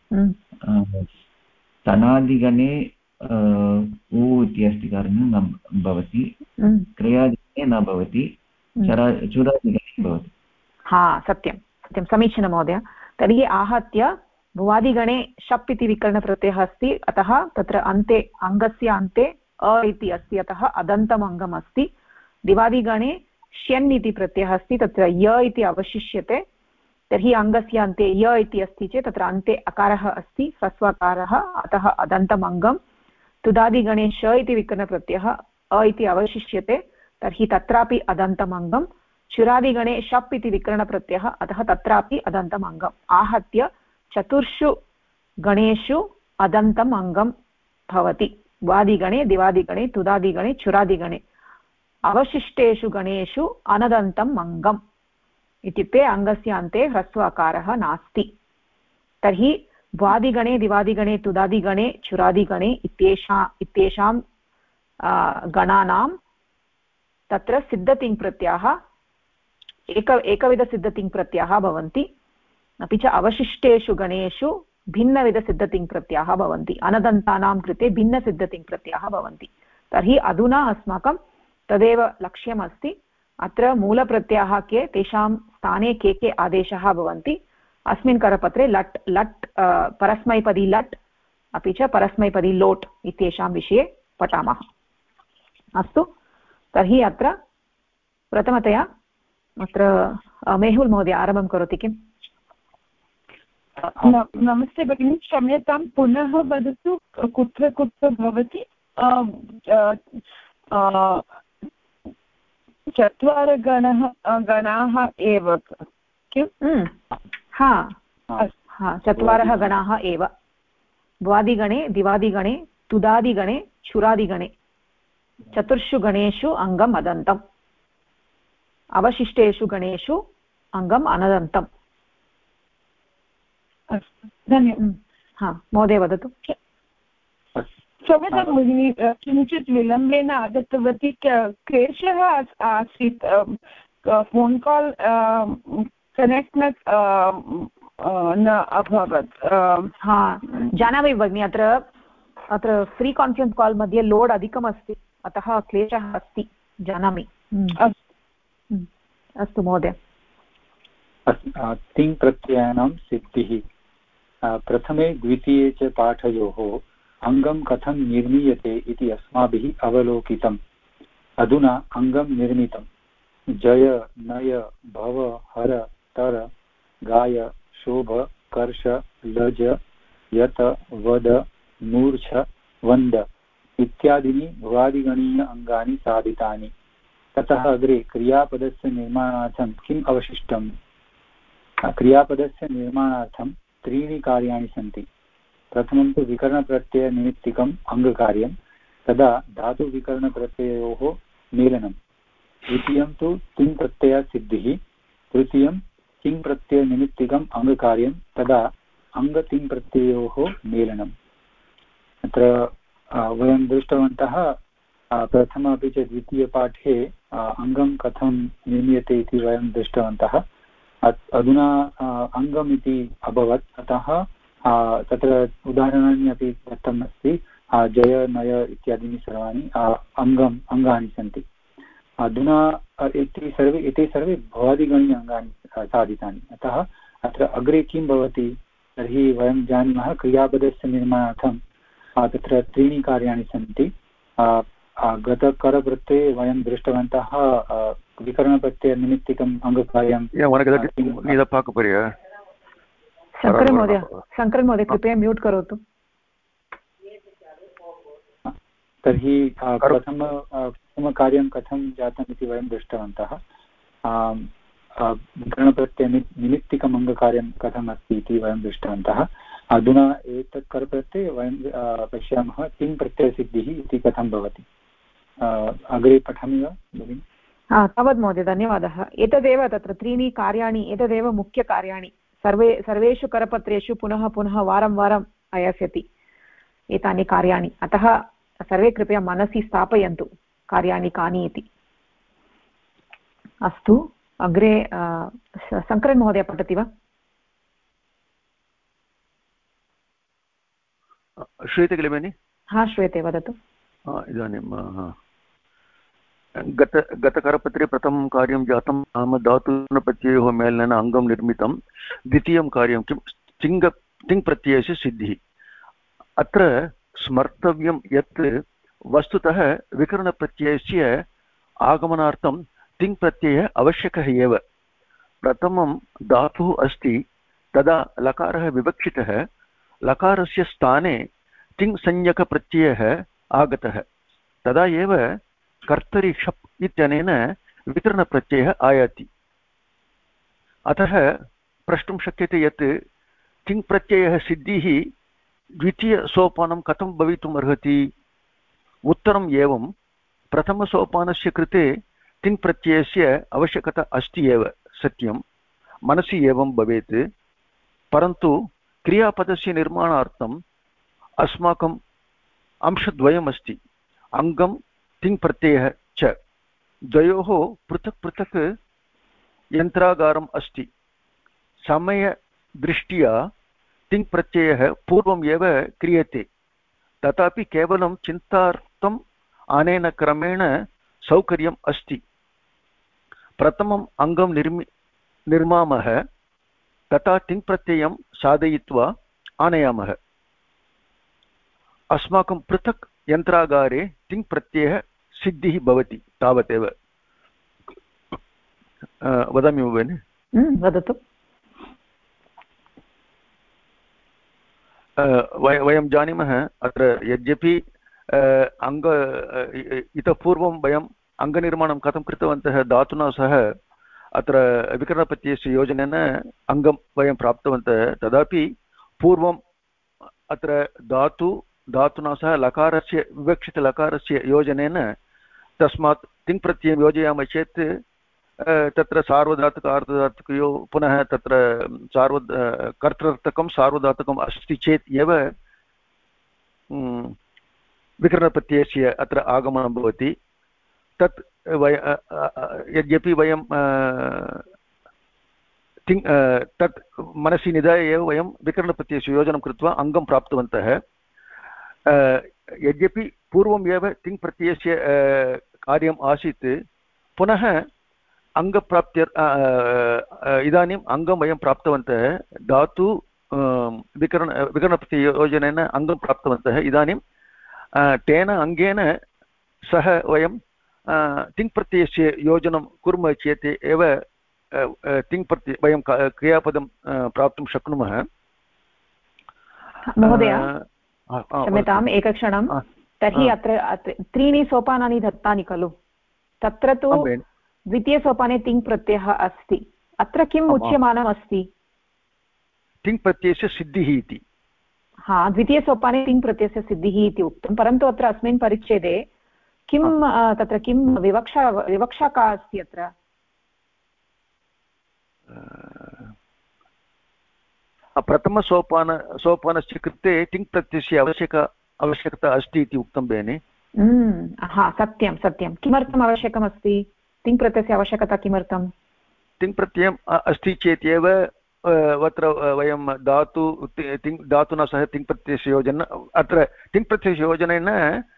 तनादिगणे उ इति अस्ति कारणेन न भवति, क्रियादिगणे न भवति, चुरादिगणे भवति। हा, सत्यं सत्यं, समीचीनं महोदय। तर्हि आहत्य भुवादिगणे शप् इति विकरणप्रत्ययः अस्ति, अतः तत्र अन्ते, अङ्गस्य अन्ते अ इति अस्ति, अतः अदन्तम् अङ्गम् अस्ति। दिवादिगणे श्यन् इति प्रत्ययः अस्ति, तत्र य इति अवशिष्यते, तर्हि अङ्गस्य अन्ते य इति अस्ति चेत् तत्र अन्ते अकारः अस्ति, ह्रस्वकारः, अतः अदन्तम् अङ्गम्। तुदादिगणे श इति विकरणप्रत्ययः अ इति अवशिष्यते, तर्हि तत्रापि अदन्तम् अङ्गम्। चुरादिगणे शप् इति विकरणप्रत्ययः, अतः तत्रापि अदन्तम् अङ्गम्। आहत्य चतुर्षु गणेषु अदन्तम् अङ्गं भवति। वादिगणे, दिवादिगणे, तुदादिगणे, चुरादिगणे। अवशिष्टेषु गणेषु अनदन्तम् अङ्गम्, इत्युक्ते अङ्गस्य अन्ते ह्रस्व अकारः नास्ति। तर्हि वादिगणे, दिवादिगणे, तुदादिगणे, चुरादिगणे इत्येषां गणानां तत्र सिद्धतिङ्प्रत्ययाः एकविधसिद्धतिङ्प्रत्ययाः भवन्ति, अपि च अवशिष्टेषु गणेषु भिन्नविधसिद्धतिङ्प्रत्ययाः भवन्ति। अनदन्तानां कृते भिन्नसिद्धतिङ्प्रत्ययाः भवन्ति। तर्हि अधुना अस्माकं तदेव लक्ष्यमस्ति। अत्र मूलप्रत्ययाः के, तेषां स्थाने के आदेशाः भवन्ति। अस्मिन् करपत्रे लट् परस्मैपदी लट् अपि च परस्मैपदी लोट् इत्येषां विषये पठामः। अस्तु, तर्हि अत्र प्रथमतया अत्र मेहुल् महोदय आरम्भं करोति किम्? नमस्ते भगिनी, क्षम्यतां, पुनः वदतु कुत्र कुत्र भवति? चत्वारः गणाः एव किम्? हा, चत्वारः गणाः एव। द्वादिगणे, दिवादिगणे, तुदादिगणे, चुरादिगणे, चतुर्षु गणेषु अङ्गम् अदन्तम्, अवशिष्टेषु गणेषु अङ्गम् अनदन्तम्। अस्तु, धन्यवादः। हा, महोदय वदतु। क्षम्यतां भगिनी, किञ्चित् विलम्बेन आगतवती, क्लेशः आसीत्, फोन् काल् कनेक्ट् न अभवत्। हा, जानामि भगिनि, अत्र फ्री कान्फरेन्स् काल् मध्ये लोड् अधिकमस्ति, अतः क्लेशः अस्ति, जानामि। अस्तु महोदय। तिङ् प्रत्ययानां सिद्धिः। प्रथमे द्वितीये च पाठयोः अङ्गं कथं निर्मीयते इति अस्माभिः अवलोकितम्। अधुना अङ्गं निर्मितं। जय, नय, भव, हर, तर, गाय, शोभ, कर्ष, लज, यत, वद, मूर्छ, वन्द इत्यादीनि भुवादिगणीय अङ्गानि साधितानि। ततः अग्रे क्रियापदस्य निर्माणार्थं किम् अवशिष्टम्? क्रियापदस्य निर्माणार्थं त्रीणि कार्याणि सन्ति। प्रथमं तु विकरणप्रत्ययनिमित्तिकम् अङ्गकार्यं, तदा धातुविकरणप्रत्ययोः मेलनं। द्वितीयं तु तिङ्प्रत्ययसिद्धिः। तृतीयं तिङ्प्रत्ययनिमित्तिकम् अङ्गकार्यं, तदा अङ्गतिङ्प्रत्ययोः मेलनम्। अत्र वयं दृष्टवन्तः प्रथम अपि च द्वितीयपाठे अङ्गं कथं निर्मीयते इति वयं दृष्टवन्तः। अधुना अङ्गम् इति अभवत्, अतः तत्र उदाहरणानि अपि दत्तम् अस्ति। जय, नय इत्यादीनि सर्वाणि अङ्गानि सन्ति। अधुना एते सर्वे भवादिगणीय अङ्गानि साधितानि। अतः अत्र अग्रे किं भवति तर्हि वयं जानीमः, क्रियापदस्य निर्माणार्थं तत्र त्रीणि कार्याणि सन्ति। गतकरप्रत्यये वयं दृष्टवन्तः विकरणप्रत्ययनिमित्तिकम् अङ्गकार्यं शङ्करन् महोदय कृपया म्यूट् करोतु। तर्हि प्रथमकार्यं कथं जातम् इति वयं दृष्टवन्तः। विकरणप्रत्ययनिमित्तिकम् अङ्गकार्यं कथम् अस्ति इति वयं दृष्टवन्तः। अधुना एतत् करप्रत्यये वयं पश्यामः तिङ् प्रत्ययसिद्धिः इति कथं भवति। अग्रे पठामि वा भगिनि? तावत् महोदय, धन्यवादः। एतदेव तत्र त्रीणि कार्याणि, एतदेव मुख्यकार्याणि सर्वेषु करपत्रेषु पुनः पुनः वारं वारम् आयास्यति एतानि कार्याणि। अतः सर्वे कृपया मनसि स्थापयन्तु कार्याणि कानि इति। अस्तु, अग्रे शङ्करन् महोदय पठति वा? श्रूयते किल भगिनि? हा, श्रूयते, वदतु। इदानीं गतकरपत्रे प्रथमं कार्यं जातं नाम धातुप्रत्ययोः मेलनेन अङ्गं निर्मितं। द्वितीयं कार्यं किं? तिङ् प्रत्ययस्य सिद्धिः। अत्र स्मर्तव्यं यत् वस्तुतः विकरणप्रत्ययस्य आगमनार्थं तिङ् प्रत्ययः आवश्यकः एव। प्रथमं धातुः अस्ति, तदा लकारः विवक्षितः, लकारस्य स्थाने तिङ् संज्ञकप्रत्ययः आगतः, तदा एव कर्तरि शप् इत्यनेन विकरणप्रत्ययः आयाति। अतः प्रष्टुं शक्यते यत् तिङ् प्रत्ययः सिद्धिः द्वितीयसोपानं कथं भवितुम् अर्हति? उत्तरम् एवं। प्रथमसोपानस्य कृते तिङ् प्रत्ययस्य आवश्यकता अस्ति एव, सत्यं, मनसि एवं भवेत्। परन्तु क्रियापदस्य निर्माणार्थम् अस्माकम् अंशद्वयमस्ति, अङ्गं तिङ् प्रत्ययः च। द्वयोः पृथक् पृथक् यन्त्रागारम् अस्ति। समयदृष्ट्या तिङ् प्रत्ययः पूर्वम् एव क्रियते, तथापि केवलं चिन्तार्थम् अनेन क्रमेण सौकर्यम् अस्ति। प्रथमम् अङ्गं निर्मामः, तथा तिङ् प्रत्ययं साधयित्वा आनयामः। अस्माकं पृथक् यन्त्रागारे तिङ् प्रत्ययः सिद्धिः भवति, तावदेव। वदामि वा भगिनि? वदतु। वयं जानीमः, अत्र यद्यपि इतः पूर्वं वयम् अङ्गनिर्माणं कथं कृतवन्तः, धातुना सह अत्र विकरणप्रत्ययस्य योजनेन अङ्गं वयं प्राप्तवन्तः। तदापि पूर्वम् अत्र धातुना सह लकारस्य विवक्षितलकारस्य योजनेन तस्मात् तिङ् प्रत्ययं योजयामः चेत् तत्र सार्वधातुक आर्धधातुकयो पुनः तत्र कर्तृर्थकं सार्वधातुकम् अस्ति चेत् एव विकरणप्रत्ययस्य अत्र आगमनं भवति। तत् यद्यपि वयं तत् मनसि निधाय एव वयं विकरणप्रत्ययस्य योजनं कृत्वा अङ्गं प्राप्तवन्तः। यद्यपि पूर्वम् एव तिङ् प्रत्ययस्य कार्यम् आसीत्, पुनः अङ्गप्राप्त्य इदानीम् अङ्गं वयं प्राप्तवन्तः। धातु विकरणप्रत्यययोजनेन अङ्गं प्राप्तवन्तः। इदानीं तेन अङ्गेन सह वयं तिङ् प्रत्ययस्य योजनं कुर्मः चेत् एव तिङ् प्रत्यय वयं क्रियापदं प्राप्तुं शक्नुमः। महोदय, क्षम्यताम्, एकक्षणं। तर्हि अत्र त्रीणि सोपानानि दत्तानि खलु? तत्र तु द्वितीयसोपाने तिङ् प्रत्ययः अस्ति। अत्र किम् उच्यमानम् अस्ति? तिङ् प्रत्ययस्य सिद्धिः इति। हा, द्वितीयसोपाने तिङ् प्रत्ययस्य सिद्धिः इति उक्तं, परन्तु अत्र अस्मिन् परिच्छेदे किं तत्र किं विवक्षा का अस्ति अत्र? प्रथमसोपानस्य कृते तिङ् प्रत्ययस्य आवश्यकता अस्ति इति उक्तं भगिनि। हा, सत्यं सत्यं। किमर्थम् आवश्यकमस्ति तिङ् प्रत्ययस्य आवश्यकता? किमर्थं? तिङ् प्रत्ययम् अस्ति चेत् एव अत्र वयं धातुना सह तिङ् प्रत्ययस्य योजन अत्र तिङ् प्रत्ययस्य योजनेन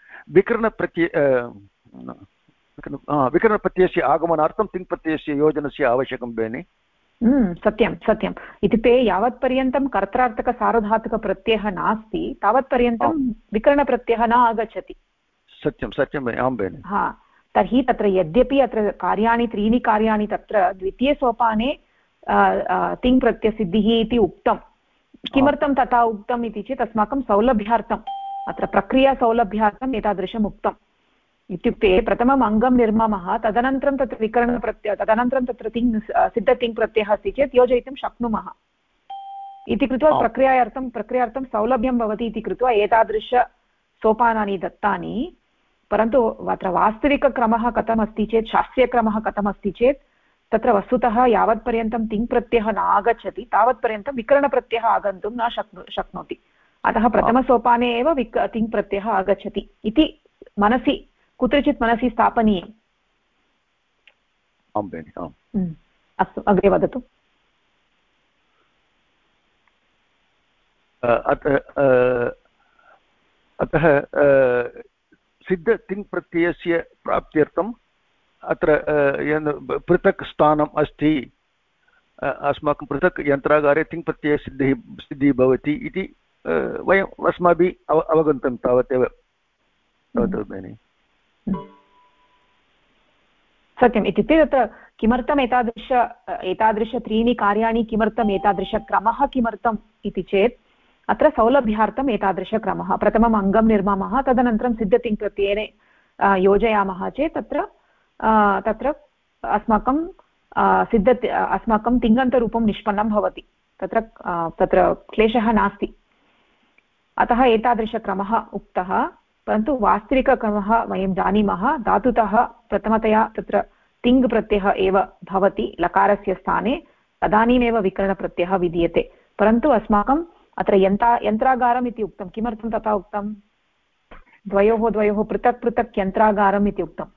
विकरणप्रत्ययस्य आगमनार्थं तिङ् प्रत्ययस्य योजनस्य आवश्यकं भगिनि। सत्यं सत्यम्। इत्युक्ते यावत्पर्यन्तं कर्त्रार्थकसार्वधातुकप्रत्ययः नास्ति तावत्पर्यन्तं विकरणप्रत्ययः न आगच्छति। सत्यं सत्यं आं भगिनि। हा तर्हि तत्र यद्यपि अत्र कार्याणि 3 कार्याणि तत्र द्वितीयसोपाने तिङ् प्रत्ययसिद्धिः इति उक्तं। किमर्थं तथा उक्तम् इति चेत् अस्माकं सौलभ्यार्थम् अत्र प्रक्रियासौलभ्यार्थम् एतादृशम् उक्तम्। इत्युक्ते प्रथमम् अङ्गं निर्मामः, तदनन्तरं तत्र विकरणप्रत्ययः, तदनन्तरं तत्र सिद्धतिङ् प्रत्ययः अस्ति चेत् योजयितुं शक्नुमः इति कृत्वा प्रक्रियार्थं सौलभ्यं भवति इति कृत्वा एतादृशसोपानानि दत्तानि। परन्तु अत्र वास्तविकक्रमः कथमस्ति चेत्, शास्त्रीयक्रमः कथमस्ति चेत् तत्र वस्तुतः यावत्पर्यन्तं तिङ् प्रत्ययः न आगच्छति तावत्पर्यन्तं विकरणप्रत्ययः आगन्तुं न शक्नोति। अतः प्रथमसोपाने एव तिङ् प्रत्ययः आगच्छति इति मनसि कुत्रचित् मनसि स्थापनीयम्। अस्तु अग्रे वदतु। अतः सिद्धतिङ्प्रत्ययस्य प्राप्त्यर्थम् अत्र पृथक् स्थानम् अस्ति, अस्माकं पृथक् यन्त्रागारे तिङ्प्रत्ययसिद्धिः भवति इति वयम् अस्माभिः अवगन्तं तावदेव। सत्यम्। इत्युक्ते तत्र किमर्थम् एतादृश 3 कार्याणि, किमर्थम् एतादृशक्रमः किमर्थम् इति चेत् अत्र सौलभ्यार्थम् एतादृशक्रमः। प्रथमम् अङ्गं निर्मामः, तदनन्तरं सिद्धतिङ् प्रत्ययेन योजयामः चेत् तत्र अस्माकं तिङन्तरूपं निष्पन्नं भवति, तत्र क्लेशः नास्ति। अतः एतादृशक्रमः उक्तः। परन्तु वास्तविकक्रमः वयं जानीमः, धातुतः प्रथमतया तत्र तिङ् प्रत्ययः एव भवति लकारस्य स्थाने, तदानीमेव विकरणप्रत्ययः विधीयते। परन्तु अस्माकं अत्र यन्त्रागारम् इति उक्तं। किमर्थं तथा उक्तं? द्वयोः पृथक् पृथक् यन्त्रागारम् इति उक्तम्।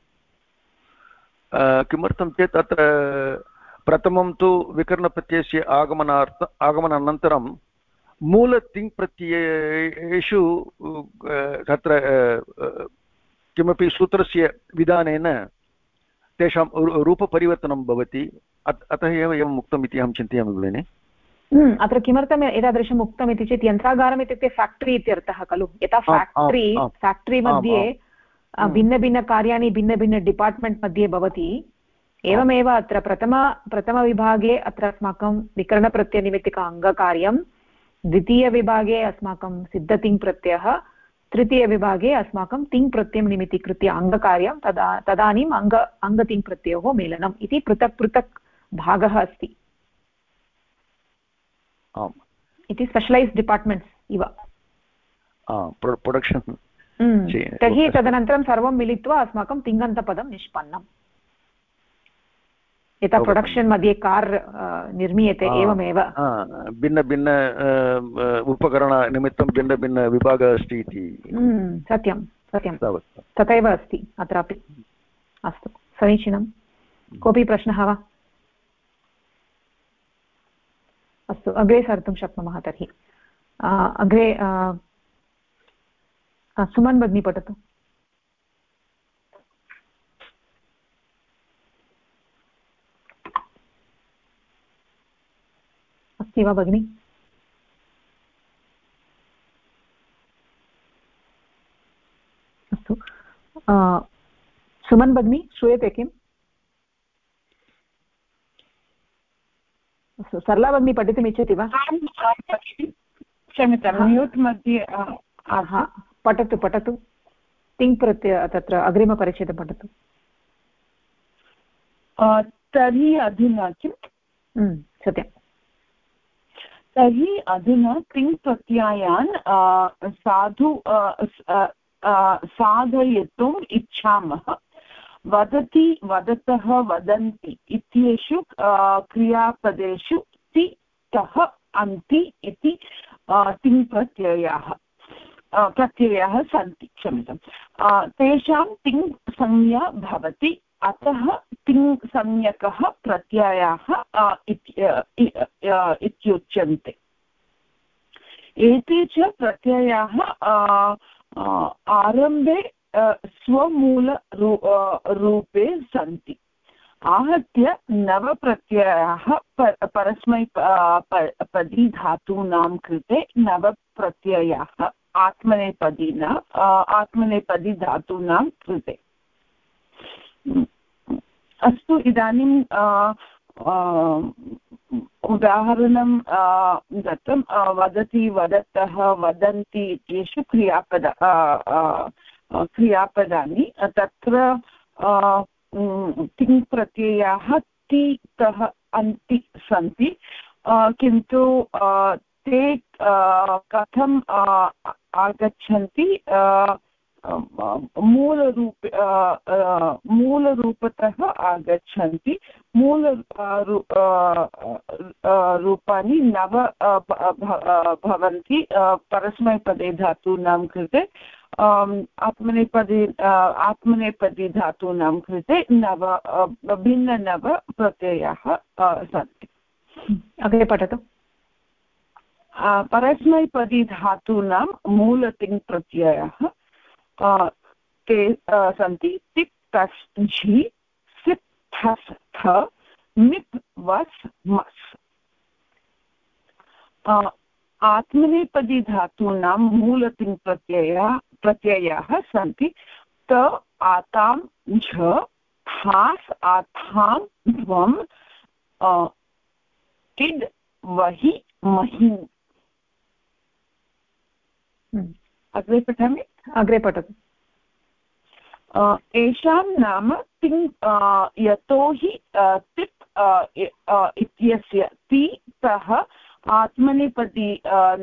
किमर्थं चेत् अत्र प्रथमं तु विकरणप्रत्ययस्य आगमनानन्तरं मूलतिङ् प्रत्ययेषु तत्र किमपि सूत्रस्य विधानेन तेषां रूपपरिवर्तनं भवति। अतः एव एवम् उक्तम् इति अहं चिन्तयामि भगिनि। अत्र किमर्थम् एतादृशम् उक्तम् इति चेत् यन्त्रागारम् इत्युक्ते फेक्टरी इत्यर्थः खलु। यथा फेक्टरी मध्ये भिन्नभिन्नकार्याणि भिन्नभिन्न डिपार्ट्मेण्ट् मध्ये भवति, एवमेव अत्र प्रथमविभागे अत्र अस्माकं विकरणप्रत्ययनिमित्तिक अङ्गकार्यं, द्वितीयविभागे अस्माकं सिद्धतिङ् प्रत्ययः, तृतीयविभागे अस्माकं तिङ् प्रत्ययं निमित्तीकृत्य अङ्गकार्यं, तदानीम् अङ्गतिङ् प्रत्ययोः मेलनम् इति पृथक् पृथक् भागः अस्ति इति स्पेशलैस्ड् डिपार्ट्मेण्ट्स् इव प्रोडक्षन्। तर्हि तदनन्तरं सर्वं मिलित्वा अस्माकं तिङन्तपदं निष्पन्नम्। यथा प्रोडक्षन् मध्ये कार् निर्मीयते एवमेव भिन्नभिन्न उपकरणनिमित्तं भिन्नभिन्नविभागः अस्ति इति। सत्यं सत्यं तथैव अस्ति अत्रापि। अस्तु समीचीनं। कोऽपि प्रश्नः वा? अस्तु अग्रे सर्तुं शक्नुमः। तर्हि अग्रे सुमन् भगिनी पठतु। अस्ति वा भगिनि? अस्तु सुमन् भगिनी श्रूयते किम्? अस्तु सरला भगिनी पठितुम् इच्छति वा? क्षम्यतां म्यूट् मध्ये। पठतु तिङ् प्रत्यय तत्र अग्रिमपरिच्छेदं पठतु। तर्हि अधुना किं? सत्यं। तर्हि अधुना तिङ् प्रत्ययान् साधयितुम् इच्छामः। वदति, वदतः, वदन्ति इत्येषु क्रियापदेषु ति, तः, अन्ति इति तिङ् प्रत्ययाः सन्ति। क्षम्यतां। तेषां तिङ् संज्ञा भवति, अतः तिङ् संज्ञकः प्रत्ययाः इत्युच्यन्ते। एते च प्रत्ययाः आरम्भे स्वमूलरूपे सन्ति। आहत्य 9 प्रत्ययाः परस्मैपदी धातूनां कृते 9 प्रत्ययाः आत्मनेपदी धातूनां कृते। अस्तु, इदानीं उदाहरणं दत्तं वदति, वदतः, वदन्ति इत्येषु क्रियापदानि। तत्र तिङ् प्रत्ययाः ति तः अन्ति सन्ति, किन्तु ते कथम् आगच्छन्ति? मूलरूपतः आगच्छन्ति। रूपाणि नव भवन्ति परस्मैपदे धातूनां कृते। आत्मनेपदी धातूनां कृते भिन्न प्रत्ययाः सन्ति। अग्रे पठतु। परस्मैपदी धातूनां मूलतिङ् प्रत्ययाः ते सन्ति तिप् तस् झि सिप् थस् थ मिप् वस् मस्। आत्मनेपदी धातूनां मूलतिङ् प्रत्ययाः सन्ति त आतां झ थास् आथां ध्वम् इड् वहि महि। अग्रे पठामि। अग्रे पठतु। एषां नाम तिङ् यतोहि तिप् इत्यस्य ति तः आत्मनेपदी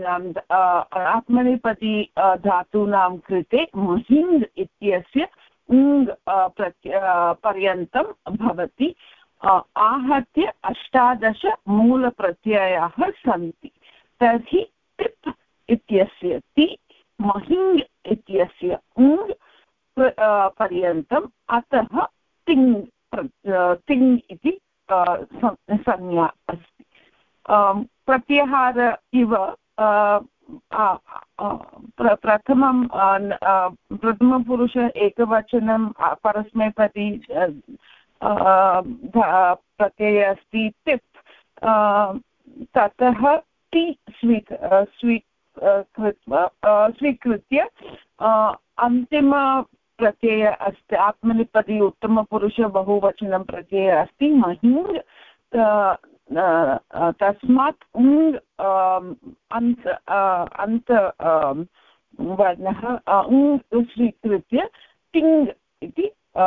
धातूनां कृते महिङ् इत्यस्य ङ् पर्यन्तं भवति। आहत्य 18 मूलप्रत्ययाः सन्ति। तर्हि तिप् इत्यस्य ति, महिङ् इत्यस्य ङ् पर्यन्तम्, अतः तिङ् इति संज्ञा अस्ति। प्रत्याहार इव प्रथमपुरुष एकवचनं परस्मैपदी प्रत्यय अस्ति तिप्। ततः ति स्वीकृत्य अन्तिम प्रत्यय अस्ति आत्मनेपदी उत्तमपुरुष बहुवचनं प्रत्यय अस्ति महिङ्। तस्मात् ङ् अन्त वर्णः ङ् स्वीकृत्य तिङ् इति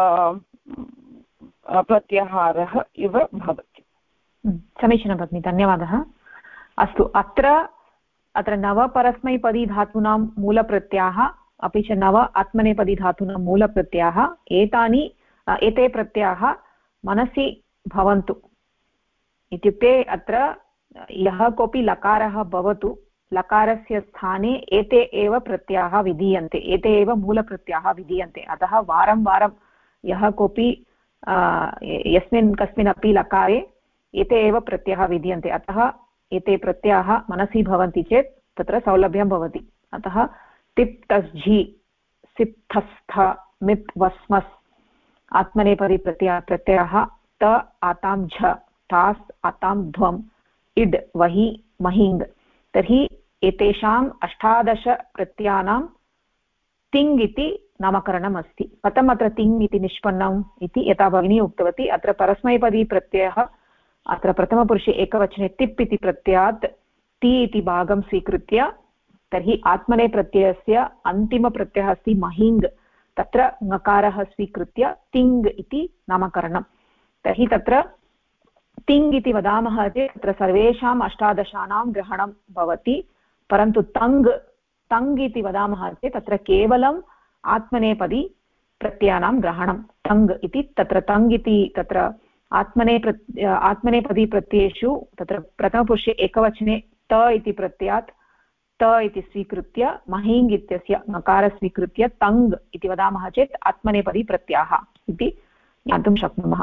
प्रत्याहारः इव भवति। समीचीनं भगिनि, धन्यवादः। अस्तु, अत्र नव परस्मैपदी धातूनां मूलप्रत्ययाः अपि च नव आत्मनेपदी धातूनां मूलप्रत्ययाः, एते प्रत्ययाः मनसि भवन्तु। इत्युक्ते अत्र यः कोऽपि लकारः भवतु, लकारस्य स्थाने एते एव प्रत्ययाः विधीयन्ते, एते एव मूलप्रत्ययाः विधीयन्ते। अतः वारं वारं यः कोऽपि यस्मिन् कस्मिन्नपि लकारे एते एव प्रत्ययाः विधीयन्ते। अतः एते प्रत्ययाः मनसि भवन्ति चेत् तत्र सौलभ्यं भवति। अतः तिप् तस् झि सिप् थस् थ मिप् वस् मस् आत्मनेपदी प्रत्ययः त आतां झ तास् आतां ध्वम् इड् वहि महिङ्। तर्हि एतेषाम् 18 प्रत्ययानां तिङ् इति नामकरणम् अस्ति। कथम् अत्र तिङ् इति निष्पन्नम् इति यथा भगिनी उक्तवती, अत्र परस्मैपदी प्रत्ययः अत्र प्रथमपुरुषे एकवचने तिप् इति प्रत्ययात् ति इति भागं स्वीकृत्य, तर्हि आत्मने प्रत्ययस्य अन्तिमप्रत्ययः अस्ति महिङ्, तत्र ङकारः स्वीकृत्य तिङ् इति नामकरणं। तर्हि तत्र तिङ् इति वदामः चेत् तत्र सर्वेषाम् 18 ग्रहणं भवति, परन्तु तङ् इति वदामः चेत् तत्र केवलम् आत्मनेपदी प्रत्ययानां ग्रहणं तङ् इति। तत्र तङ् इति तत्र आत्मनेपदी प्रत्ययेषु तत्र प्रथमपुरुषे एकवचने त इति प्रत्ययात् त इति स्वीकृत्य महिङ् इत्यस्य ङकारः स्वीकृत्य तङ् इति वदामः चेत् आत्मनेपदी प्रत्ययाः इति ज्ञातुं शक्नुमः।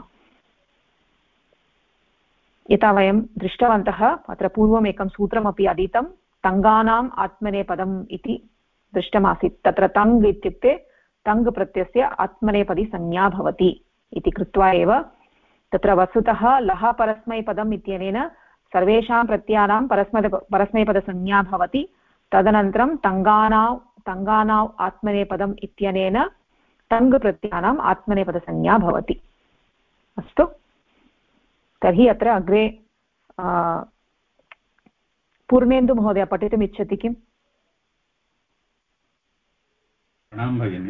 यथा वयं दृष्टवन्तः, अत्र पूर्वम् एकं सूत्रमपि अधीतं, तङ्गानाम् आत्मनेपदम् इति दृष्टमासीत्। तत्र तङ् इत्युक्ते तङ् प्रत्ययस्य आत्मनेपदी संज्ञा भवति इति कृत्वा एव तत्र वस्तुतः लः परस्मैपदम् इत्यनेन सर्वेषां प्रत्ययानां परस्मैपदसंज्ञा भवति। तदनन्तरं तङ्गानाम् आत्मनेपदम् इत्यनेन तङ्प्रत्ययानाम् आत्मनेपदसंज्ञा भवति। अस्तु, तर्हि अत्र अग्रे पूर्णेन्दुमहोदय पठितुम् इच्छति किम्? प्रणाम भगिनी,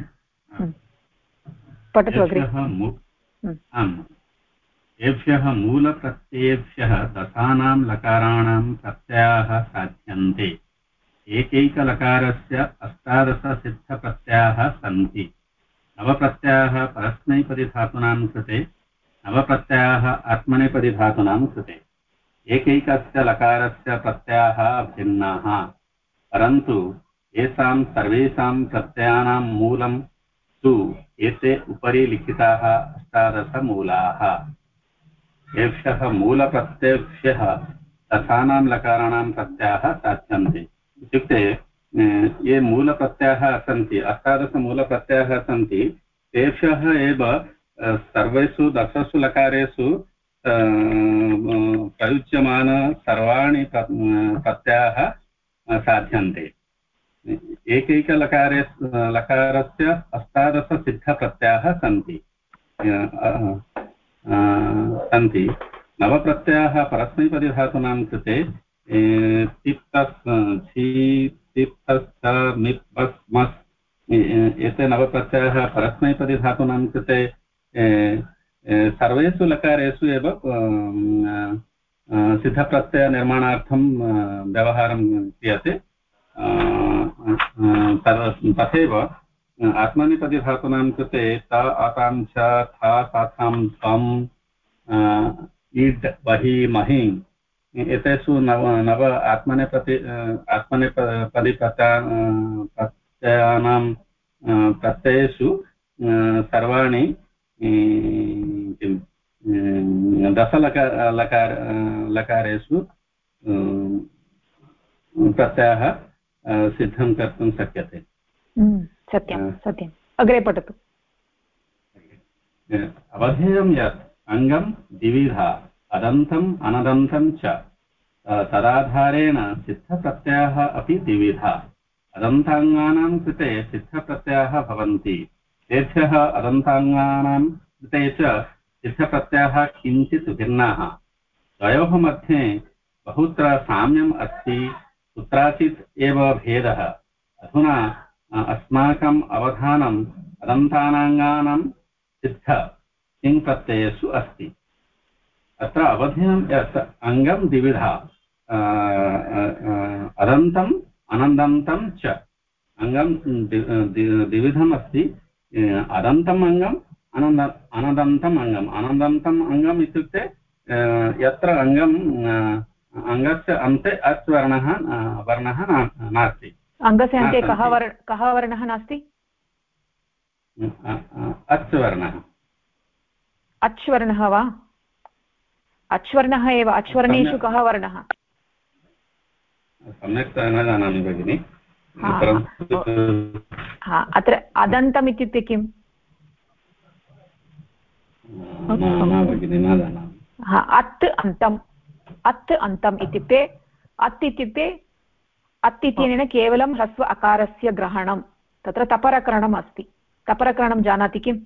पठतु अग्रे। आम्, एभ्यः मूलप्रत्ययेभ्यः दशानां लकाराणां प्रत्ययाः साध्यन्ते। एकैकलकारस्य 18 सिद्धप्रत्ययाः सन्ति। नवप्रत्ययाः परस्मैपदिधातूनां कृते, नवप्रत्ययाः आत्मनेपदिधातूनां कृते। एकैकस्य लकारस्य प्रत्ययाः भिन्नाः, परन्तु येषां सर्वेषां प्रत्ययानां मूलं तु एते उपरि लिखिताः 18 मूलाः। एभ्यः मूलप्रत्ययेभ्यः दशानां लकाराणां प्रत्ययाः साध्यन्ते। इत्युक्ते ये मूलप्रत्ययाः सन्ति, 18 मूलप्रत्ययाः सन्ति, तेभ्यः एव सर्वेषु 10 लकारेषु प्रयुज्यमान सर्वाणि प्रत्ययाः साध्यन्ते। एकैकलकारे लकारस्य 18 सिद्धप्रत्ययाः सन्ति। नवप्रत्ययाः परस्मैपदिधातूनां कृते एते नवप्रत्ययाः परस्मैपदिधातूनां कृते सर्वेषु लकारेषु एव सिद्धप्रत्ययनिर्माणार्थं व्यवहारं क्रियते। तथैव आत्मनेपदिधातूनां कृते त आतां च था साथां त्वं इड् वहि महि एतेषु नव आत्मनेपदी प्रत्ययानां प्रत्ययेषु सर्वाणि लकारेषु प्रत्ययः सिद्धं कर्तुं शक्यते। सत्यं सत्यम्। अग्रे पठतु। अवधेयं यत् अङ्गं द्विविधा, अदन्तम् अनदन्तं च, तदाधारेण सिद्धप्रत्ययाः अपि द्विविधा। अदन्ताङ्गानां कृते सिद्धप्रत्ययाः भवन्ति, तेभ्यः अदन्ताङ्गानां कृते च सिद्धप्रत्ययाः किञ्चित् भिन्नाः। द्वयोः मध्ये बहुत्र साम्यम् अस्ति, कुत्रचित् एव भेदः। अधुना अस्माकम् अवधानम् अदन्तानाङ्गानां सिद्ध तिङ्प्रत्ययेषु अस्ति। अत्र अवधेयं यत् अङ्गं द्विविधा, अदन्तम् अनदन्तं च। अङ्गं द्विविधम् अस्ति, अदन्तम् अङ्गम् अनदन्तम् अङ्गम्। अनदन्तम् अङ्गम् इत्युक्ते यत्र अङ्गस्य अन्ते अच् वर्णः नास्ति। अङ्गस्य अन्ते कः वर्णः नास्ति? अच् वर्णः। अच् वर्णः वा? अच् वर्णः एव। अच् वर्णेषु कः वर्णः? सम्यक् न जानामि भगिनि। अत्र अदन्तम् इत्युक्ते किम्? अत् अन्तम्। अत् अन्तम् इत्युक्ते अत् इत्युक्ते अत् इत्यनेन केवलं ह्रस्व अकारस्य ग्रहणं। तत्र तपरकरणम् अस्ति। तपरकरणं जानाति किम्?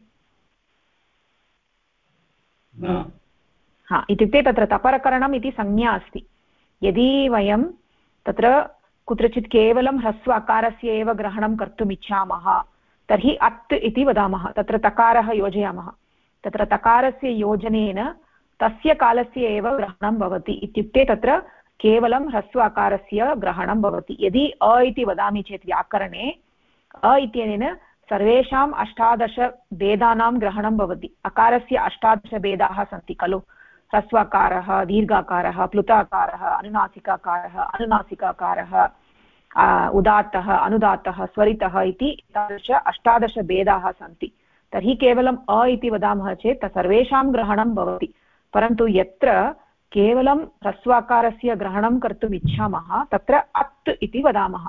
इत्युक्ते तत्र तपरकरणम् इति संज्ञा अस्ति। यदि वयं तत्र कुत्रचित् केवलं ह्रस्व अकारस्य एव ग्रहणं कर्तुम् इच्छामः तर्हि अत् इति वदामः। तत्र तकारः योजयामः। तत्र तकारस्य योजनेन तस्य कालस्य एव ग्रहणं भवति। इत्युक्ते तत्र केवलं ह्रस्व अकारस्य ग्रहणं भवति। यदि अ इति वदामि चेत् व्याकरणे अ इत्यनेन सर्वेषाम् 18 भेदानां ग्रहणं भवति। अकारस्य 18 भेदाः सन्ति खलु। ह्रस्वाकारः, दीर्घाकारः, प्लुताकारः, अनुनासिकाकारः, अनुनासिकाकारः, उदात्तः, अनुदात्तः, स्वरितः इति एतादृश 18 भेदाः सन्ति। तर्हि केवलम् अ इति वदामः चेत् सर्वेषां ग्रहणं भवति। परन्तु यत्र केवलं ह्रस्वाकारस्य ग्रहणं कर्तुम् इच्छामः तत्र अत् इति वदामः।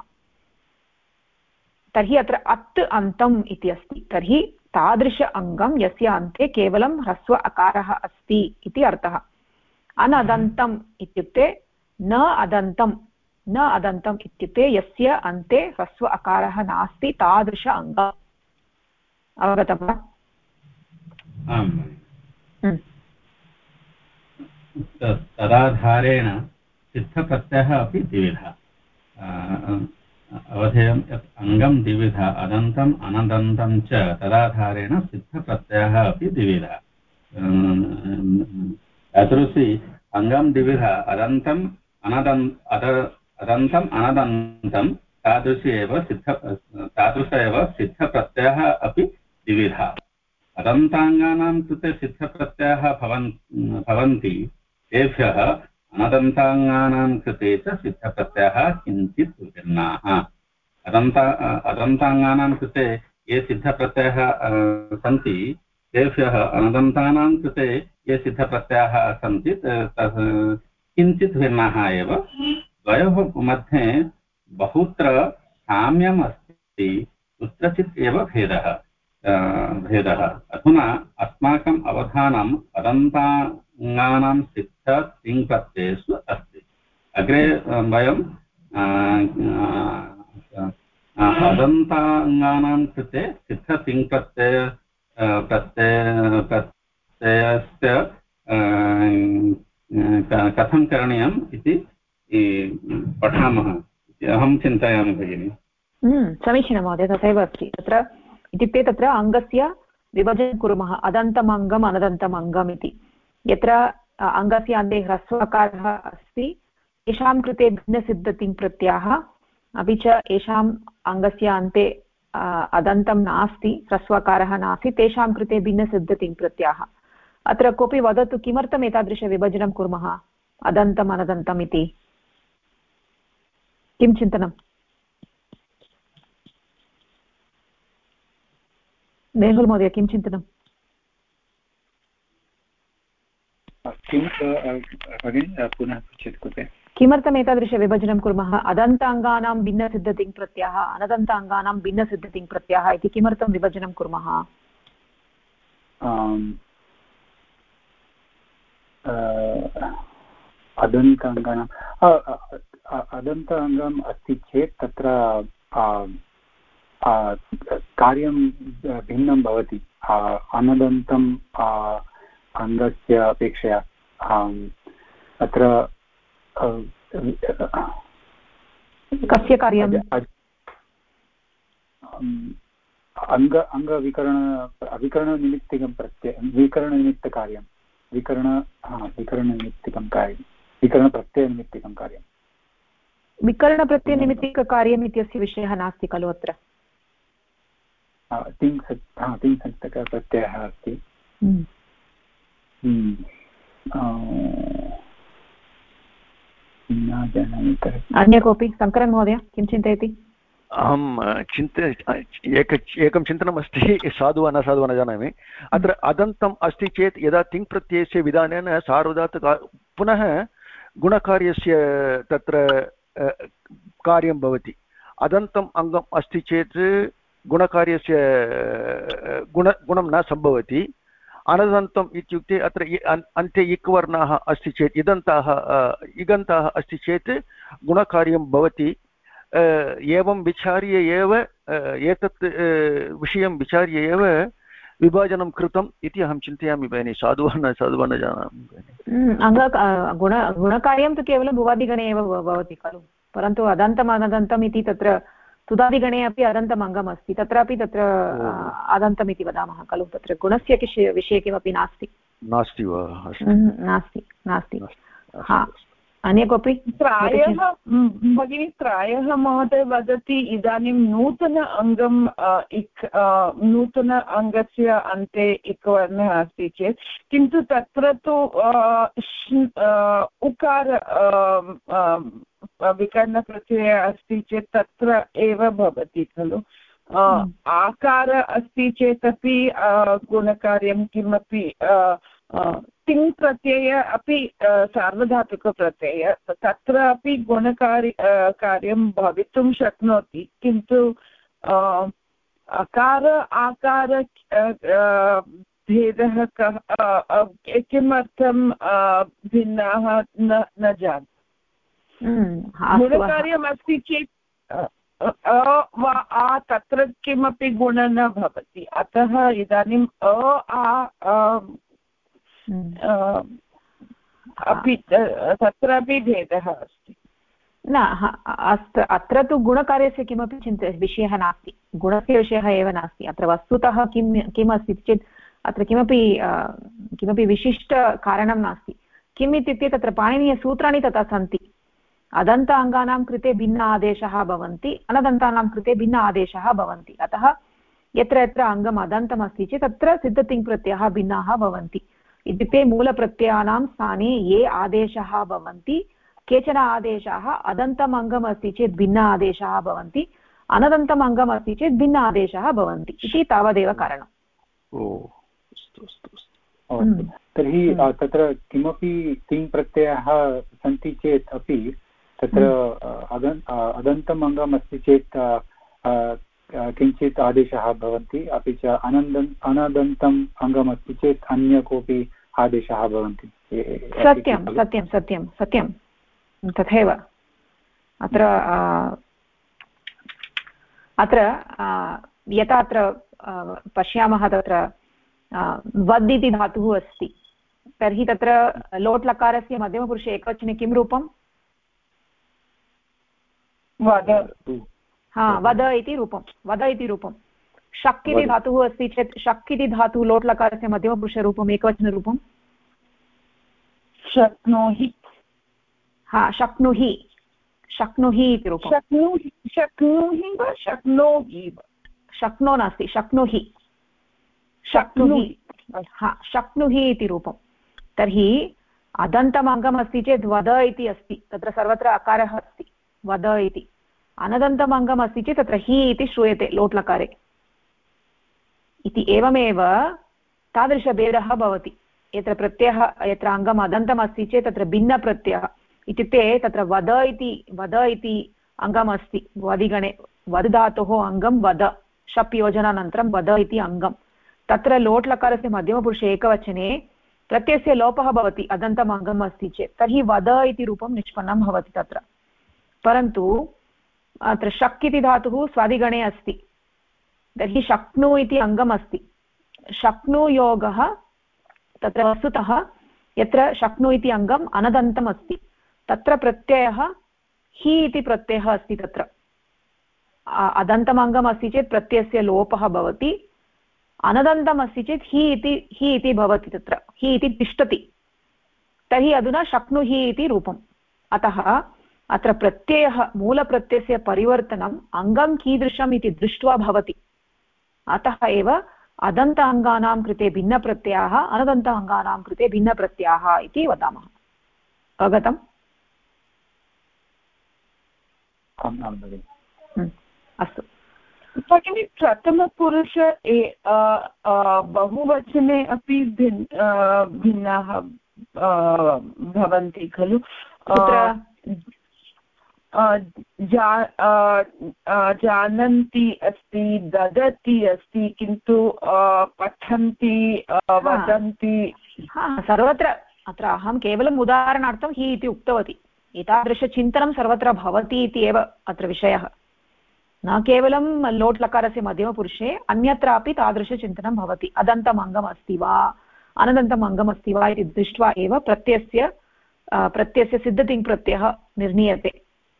तर्हि अत्र अत् अन्तम् इति अस्ति। तर्हि तादृश अङ्गं यस्य अन्ते केवलं ह्रस्व अकारः अस्ति इति अर्थः। अनदन्तम् इत्युक्ते न अदन्तं, न अदन्तम् इत्युक्ते यस्य अन्ते ह्रस्व अकारः नास्ति तादृश अङ्ग अवगतं वा? तदाधारेण सिद्धप्रत्ययः अपि द्विविधः अवधेयं यत् अङ्गं द्विविधः अदन्तम् अनदन्तं च तदाधारेण सिद्धप्रत्ययः अपि द्विविधः चतुर्षि अङ्गं द्विविधः अदन्तम् अदन्तम् अनदन्तं तादृश एव सिद्धप्रत्ययः अपि द्विविधः अदन्ताङ्गानां कृते सिद्धप्रत्ययः भवन्ति तेभ्यः अनदन्ताङ्गानां कृते च सिद्धप्रत्ययः किञ्चित् भिन्नाः अदन्ताङ्गानां कृते ये सिद्धप्रत्ययः सन्ति तेभ्यः अनदन्तानां कृते ये सिद्धप्रत्ययाः सन्ति किञ्चित् भिन्नाः एव द्वयोः मध्ये बहुत्र साम्यम् अस्ति कुत्रचित् एव भेदः अधुना अस्माकम् अवधानम् अदन्ताङ्गानां सिद्ध तिङ्प्रत्ययेषु अस्ति अग्रे वयं अदन्ताङ्गानां कृते सिद्ध प्रत्ययस्य कथं करणीयम् इति पठामः इति अहं चिन्तयामि भगिनि। समीचीनं महोदय, तथैव अस्ति तत्र। इत्युक्ते तत्र अङ्गस्य विभजनं कुर्मः, अदन्तम् अङ्गम् अनदन्तम् अङ्गम् इति। यत्र अङ्गस्य अन्ते ह्रस्वकारः अस्ति तेषां कृते भिन्नसिद्धतिङ्प्रत्ययाः, अपि च येषाम् अङ्गस्य अन्ते अदन्तं नास्ति ह्रस्वकारः नास्ति तेषां कृते भिन्नसिद्धतिङ्प्रत्ययाः। अत्र कोऽपि वदतु किमर्थम् एतादृशविभजनं कुर्मः अदन्तम् अनदन्तम् इति? किं चिन्तनम्? मेहुल् महोदय, किं चिन्तनम्? पुनः पृच्छतु कृते। किमर्थम् एतादृशविभजनं कुर्मः? अदन्ताङ्गानां भिन्नसिद्धतिङ्प्रत्ययः अनदन्ताङ्गानां भिन्नसिद्धतिङ्प्रत्ययः इति किमर्थं विभजनं कुर्मः? अदन्ताङ्गम् अस्ति चेत् तत्र कार्यं भिन्नं भवति अनदन्तम् अङ्गस्य अपेक्षया। अत्र कस्य कार्यम्? अविकरणनिमित्तिकं विकरणनिमित्तकार्यं विकरणनिमित्तिकं कार्यं विकरणप्रत्ययनिमित्तिकं कार्यं। विकरणप्रत्ययनिमित्तिककार्यम् इत्यस्य विषयः नास्ति खलु अत्र? तिङ्सक्तप्रत्ययः अस्ति। अन्य कोऽपि? शङ्करन् महोदय किं चिन्तयति? अहं एकं चिन्तनमस्ति, साधु वा न साधु वा न जानामि। अत्र अदन्तम् अस्ति चेत् यदा तिङ्प्रत्ययस्य विधानेन सार्वधातुक पुनः गुणकार्यस्य तत्र कार्यं भवति। अदन्तम् अङ्गम् अस्ति चेत् गुणकार्यस्य गुणं न सम्भवति। अनदन्तम् इत्युक्ते अत्र अन्ते इक्वर्णाः अस्ति चेत् इगन्ताः अस्ति चेत् गुणकार्यं भवति। एवं विचार्य एव एतत् विषयं विचार्य एव विभाजनं कृतम् इति अहं चिन्तयामि भगिनि। साधु वा न जानामि। गुणकार्यं तु केवलं भुवादिगणे एव भवति खलु, परन्तु अदन्तम् अनदन्तम् इति तत्र तुदादिगणे अपि अदन्तम् अङ्गम् अस्ति, तत्रापि तत्र अदन्तम् इति वदामः खलु। तत्र गुणस्य विषये किमपि नास्ति। नास्ति वा? नास्ति। हा, अन्य कोऽपि? प्रायः भगिनी, प्रायः महोदय वदति इदानीं नूतन अङ्गं नूतन अङ्गस्य अन्ते इक् वर्णः अस्ति चेत्, किन्तु तत्र तु उकार विकरणप्रत्ययः अस्ति चेत् तत्र एव भवति खलु। आकार अस्ति चेदपि गुणकार्यं किमपि तिङ् प्रत्यय अपि सार्वधातुकप्रत्यय तत्र अपि कार्यं भवितुं शक्नोति, किन्तु अकार आकार भेदः किमर्थं भिन्नाः न जानामि। गुणकार्यमस्ति चेत् वा आ तत्र किमपि गुण न भवति, अतः इदानीम् अपि तत्रापि भेदः अस्ति न। अत्र तु गुणकार्यस्य किमपि विषयः नास्ति, गुणस्य विषयः एव नास्ति। अत्र वस्तुतः किम् अस्ति चेत् अत्र किमपि विशिष्टकारणं नास्ति। किम् इत्युक्ते तत्र पाणिनीयसूत्राणि तथा सन्ति। अदन्त अङ्गानां कृते भिन्न आदेशाः भवन्ति, अनदन्तानां कृते भिन्न आदेशाः भवन्ति। अतः यत्र यत्र अङ्गम् अदन्तमस्ति चेत् तत्र सिद्धतिङ्प्रत्ययाः भिन्नाः भवन्ति। इत्युक्ते मूलप्रत्ययानां स्थाने ये आदेशाः भवन्ति, केचन आदेशाः अदन्तम् अङ्गम् अस्ति चेत् भिन्न आदेशाः भवन्ति, अनदन्तम् अङ्गम् अस्ति चेत् भिन्न आदेशाः भवन्ति इति तावदेव कारणम्। तर्हि तत्र किमपि तिङ् प्रत्ययाः सन्ति चेत् अपि तत्र अदन्तम् अङ्गम् अस्ति चेत् किञ्चित् आदेशाः भवन्ति, अपि च अनदन्तम् अङ्गम् अस्ति चेत् अन्य कोऽपि आदेशाः भवन्ति। सत्यं सत्यं सत्यं सत्यं तथैव। अत्र यथा अत्र पश्यामः, तत्र वद् इति धातुः अस्ति, तर्हि तत्र लोट् लकारस्य मध्यमपुरुषे एकवचने किं रूपं? वद इति रूपं, वद इति रूपं। शक् इति धातुः अस्ति चेत् शक् इति धातुः लोट् लकारस्य मध्यमपुरुषरूपम् एकवचनरूपं शक्नोहि। शक्नुहि, शक्नुहि इति रूपं। शक्नुहि वा शक्नोहि? शक्नो नास्ति, शक्नुहि, शक्नुहि, शक्नुहि इति रूपं। तर्हि अदन्तम् अङ्गम् अस्ति चेत् वद इति अस्ति, तत्र सर्वत्र अकारः अस्ति, वद इति। अनदन्तम् अङ्गम् अस्ति चेत् तत्र हि इति श्रूयते लोट् लकारे इति। एवमेव तादृशभेदः भवति। यत्र प्रत्ययः, यत्र अङ्गम् अदन्तम् अस्ति चेत् तत्र भिन्नप्रत्ययः, इत्युक्ते तत्र वद इति अङ्गम् अस्ति वदिगणे, वद् धातोः अङ्गं वद, शप् योजनानन्तरं वद इति अङ्गं। तत्र लोट् लकारस्य मध्यमपुरुषे एकवचने प्रत्ययस्य लोपः भवति अदन्तम् अङ्गम् अस्ति चेत्, तर्हि वद इति रूपं निष्पन्नं भवति तत्र। परन्तु अत्र शक् इति धातुः स्वादिगणे अस्ति, तर्हि शक्नु इति अङ्गम् अस्ति। शक्नुयोगः तत्र वस्तुतः यत्र शक्नु इति अङ्गम् अनदन्तम् अस्ति तत्र प्रत्ययः हि इति प्रत्ययः अस्ति। तत्र अदन्तम् अङ्गम् अस्ति चेत् प्रत्ययस्य लोपः भवति, अनदन्तम् अस्ति चेत् हि इति भवति, तत्र हि इति तिष्ठति। तर्हि अधुना शक्नुहि इति रूपम्। अतः अत्र प्रत्ययः, मूलप्रत्ययस्य परिवर्तनम् अङ्गं कीदृशम् इति दृष्ट्वा भवति। अतः एव अदन्त अङ्गानां कृते भिन्नप्रत्ययाः, अनदन्त अङ्गानां कृते भिन्नप्रत्ययाः इति वदामः। अवगतम्? अस्तु भगिनी, प्रथमपुरुष बहुवचने अपि भिन्नाः भवन्ति खलु? जानन्ति अस्ति, ददति अस्ति, किन्तु पठन्ति, वदन्ति सर्वत्र। अत्र अहं केवलम् उदाहरणार्थं हि इति उक्तवती। एतादृशचिन्तनं सर्वत्र भवति इति एव अत्र विषयः, न केवलं लोट् लकारस्य मध्यमपुरुषे, अन्यत्रापि तादृशचिन्तनं भवति। अदन्तम् अङ्गम् अस्ति वा अनदन्तम् अङ्गम् अस्ति वा इति दृष्ट्वा एव प्रत्ययस्य सिद्धतिङ् प्रत्ययः निर्णीयते।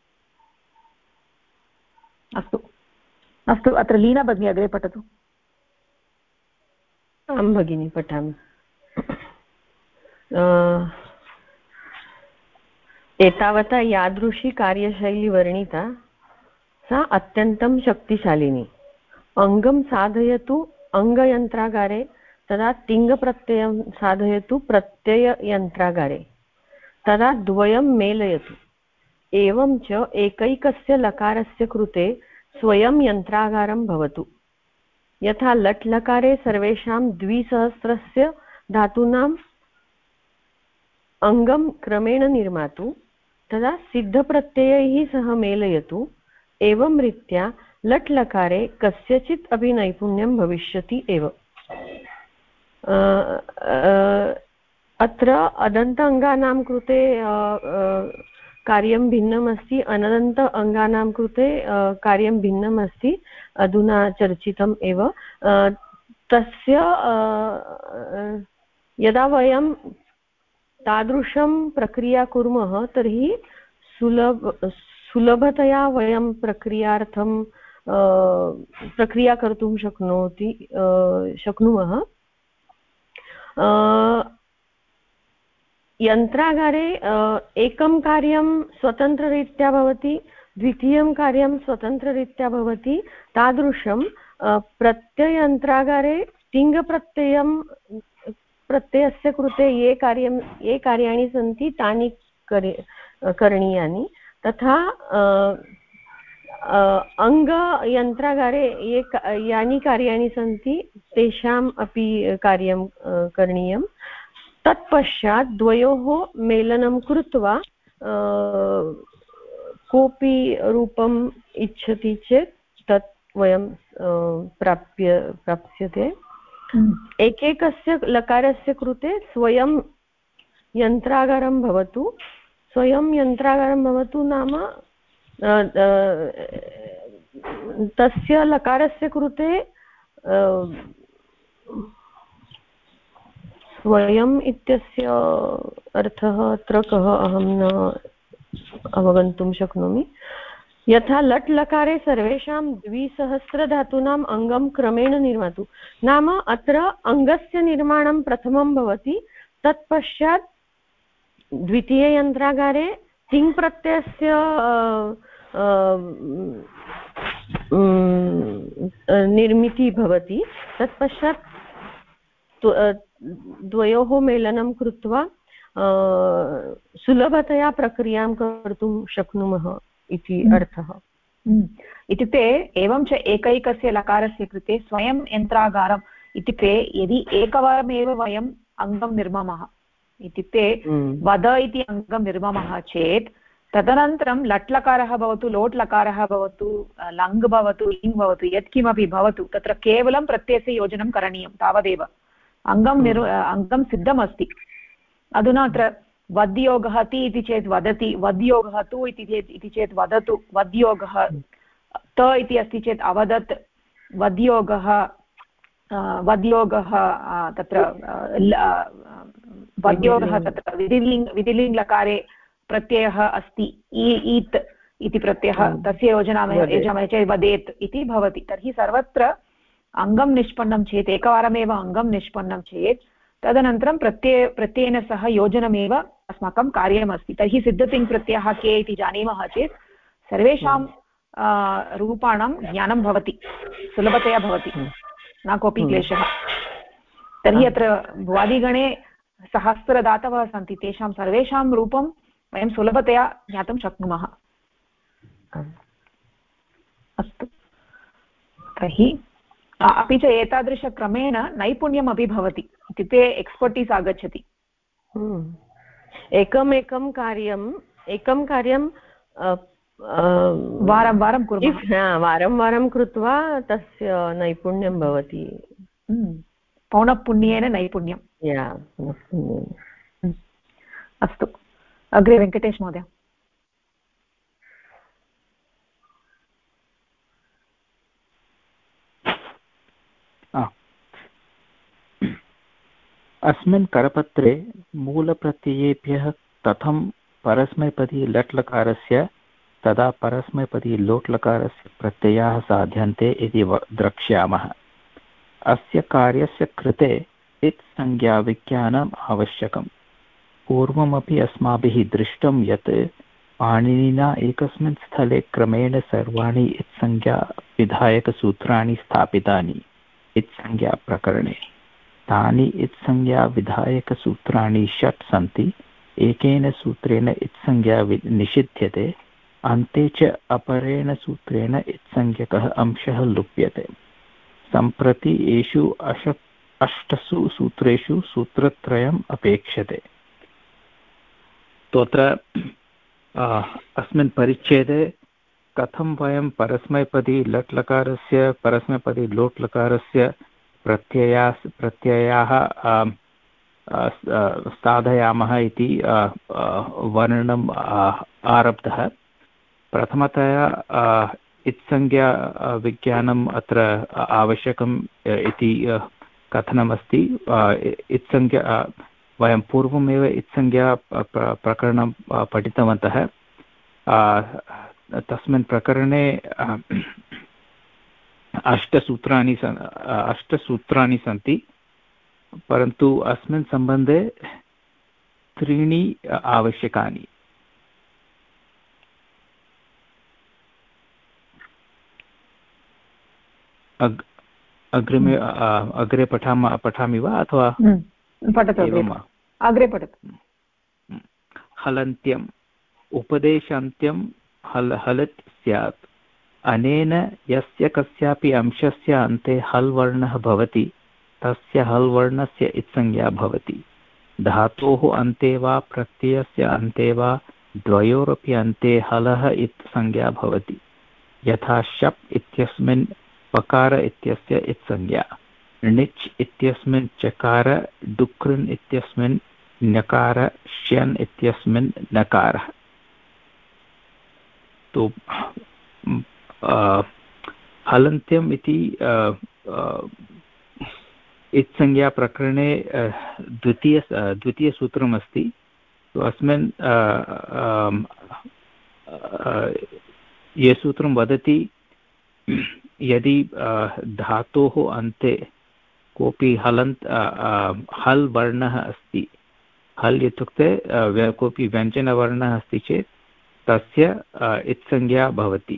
अस्तु अस्तु, अत्र लीना भगिनी अग्रे पठतु। आं भगिनी, पठामि। एतावता यादृशी कार्यशैली वर्णिता सा अत्यन्तं शक्तिशालिनी। अङ्गं साधयतु अङ्गयन्त्रागारे, तदा तिङ्प्रत्ययं साधयतु प्रत्यययन्त्रागारे, तदा द्वयं मेलयतु। एवं च एकैकस्य लकारस्य कृते स्वयं यन्त्रागारं भवतु। यथा लट् लकारे सर्वेषां 2सहस्रस्य धातूनाम् अङ्गं क्रमेण निर्मातु, तदा सिद्धप्रत्ययैः सह मेलयतु। एवं रीत्या लट् लकारे कस्यचित् अपि नैपुण्यं भविष्यति एव। अत्र अदन्त अङ्गानां कृते कार्यं भिन्नम् अस्ति, अनदन्त अङ्गानां कृते कार्यं भिन्नम् अस्ति, अधुना चर्चितम् एव। तस्य यदा वयं तादृशं प्रक्रिया कुर्मः तर्हि सुलभतया वयं प्रक्रिया कर्तुं शक्नुमः। यन्त्रागारे एकं कार्यं स्वतन्त्ररीत्या भवति, द्वितीयं कार्यं स्वतन्त्ररीत्या भवति। तादृशं प्रत्ययन्त्रागारे तिङ्प्रत्ययस्य कृते ये कार्याणि सन्ति तानि करणीयानि, तथा अङ्गयन्त्रागारे यानि कार्याणि सन्ति तेषाम् अपि कार्यं करणीयं। तत्पश्चात् द्वयोः मेलनं कृत्वा कोऽपि रूपम् इच्छति चेत् तत् वयं प्राप्स्यते। एकैकस्य लकारस्य कृते स्वयं यन्त्रागारं भवतु। स्वयं यन्त्रागारं भवतु नाम तस्य लकारस्य कृते स्वयम् इत्यस्य अर्थः अत्र कः अहं न अवगन्तुं शक्नोमि। यथा लट् लकारे सर्वेषां 200 धातूनाम् अङ्गं क्रमेण निर्मातु, नाम अत्र अङ्गस्य निर्माणं प्रथमं भवति, तत्पश्चात् द्वितीययन्त्रागारे तिङ्प्रत्ययस्य निर्मितिः भवति। तत्पश्चात् द्वयोः मेलनं कृत्वा सुलभतया प्रक्रियां कर्तुं शक्नुमः इति अर्थः। इत्युक्ते एवं च एकैकस्य लकारस्य कृते स्वयं यन्त्रागारम् इत्युक्ते यदि एकवारमेव वयम् अङ्गं निर्मामः, इत्युक्ते वद इति अङ्गं निर्मामः चेत् तदनन्तरं लट्लकारः भवतु, लोट् लकारः भवतु, लङ् भवतु, लिङ् भवतु, यत्किमपि भवतु, तत्र केवलं प्रत्ययस्य योजनं करणीयं, तावदेव। अङ्गं सिद्धमस्ति। अधुना अत्र वद्योगः ति इति चेत् वदति, वद्योगः तु इति चेत् वदतु, वद्योगः त इति अस्ति चेत् अवदत्, वद्योगः तत्र वद्योगः तत्र विधिलिङ् लकारे प्रत्ययः अस्ति, ईत् इति प्रत्ययः, तस्य योजनामः चेत् वदेत् इति भवति। तर्हि सर्वत्र अङ्गं निष्पन्नं चेत्, एकवारमेव अङ्गं निष्पन्नं चेत् तदनन्तरं प्रत्ययेन सह योजनमेव अस्माकं कार्यमस्ति। तर्हि सिद्धतिङ्प्रत्ययः के इति जानीमः चेत् सर्वेषां रूपाणां ज्ञानं भवति, सुलभतया भवति, न कोऽपि क्लेशः। तर्हि अत्र भुवादिगणे सहस्रधातवः सन्ति, तेषां सर्वेषां रूपं वयं सुलभतया ज्ञातुं शक्नुमः। अस्तु, तर्हि अपि च एतादृशक्रमेण नैपुण्यमपि भवति, इत्युक्ते एक्स्पर्टीस् आगच्छति। एकं कार्यं वारं वारं कुर्मः, वारं वारं कृत्वा तस्य नैपुण्यं भवति। पौनःपुण्येन नैपुण्यं। अस्तु, अग्रे वेङ्कटेश महोदय। अस्मिन् करपत्रे मूलप्रत्ययेभ्यः कथं परस्मैपदी लट् लकारस्य तदा परस्मैपदी लोट् लकारस्य प्रत्ययाः साध्यन्ते इति द्रक्ष्यामः। अस्य कार्यस्य कृते इत् संज्ञाविज्ञानम् आवश्यकम्। पूर्वमपि अस्माभिः दृष्टं यत् पाणिनिना एकस्मिन् स्थले क्रमेण सर्वाणि इत्संज्ञाविधायकसूत्राणि स्थापितानि इत्संज्ञाप्रकरणे। तानि इत्संज्ञाविधायकसूत्राणि 6 सन्ति। एकेन सूत्रेण इत्संज्ञा निषिध्यते, अन्ते च अपरेण सूत्रेण इत्संज्ञकः अंशः लुप्यते। सम्प्रति एषु 8 सूत्रेषु सूत्रत्रयम् अपेक्षते। तत्र अस्मिन् परिच्छेदे कथं वयं परस्मैपदी लट् लकारस्य परस्मैपदी लोट् लकारस्य प्रत्ययाः साधयामः इति वर्णनं आरब्धः। प्रथमतया इत्संज्ञा विज्ञानम् अत्र आवश्यकम् इति कथनमस्ति। इत्संज्ञा वयं पूर्वमेव इत्संज्ञा प्रकरणं पठितवन्तः। तस्मिन् प्रकरणे अष्टसूत्राणि सन्ति, परन्तु अस्मिन् सम्बन्धे त्रीणि आवश्यकानि। अग्रे पठामि वा अथवा अग्रे पठतु। हलन्त्यम् उपदेशान्त्यं हलत् स्यात्। अनेन यस्य कस्यापि अंशस्य अन्ते हल् वर्णः भवति तस्य हल् वर्णस्य इत्संज्ञा भवति। धातोः अन्ते वा प्रत्ययस्य अन्ते वा द्वयोरपि अन्ते हलः इत्संज्ञा भवति। यथा शप् इत्यस्मिन् पकार इत्यस्य इत्संज्ञा, णिच् इत्यस्मिन् चकार, डुकृन् इत्यस्मिन् ञकार, श्यन् इत्यस्मिन् नकारः। तो हलन्त्यम् इति इत्संज्ञाप्रकरणे द्वितीयसूत्रमस्ति। तो अस्मिन् ये सूत्रं वदति यदि धातोः अन्ते कोऽपि हल् वर्णः अस्ति, हल् इत्युक्ते कोऽपि व्यञ्जनवर्णः अस्ति चेत् तस्य इत्संज्ञा भवति।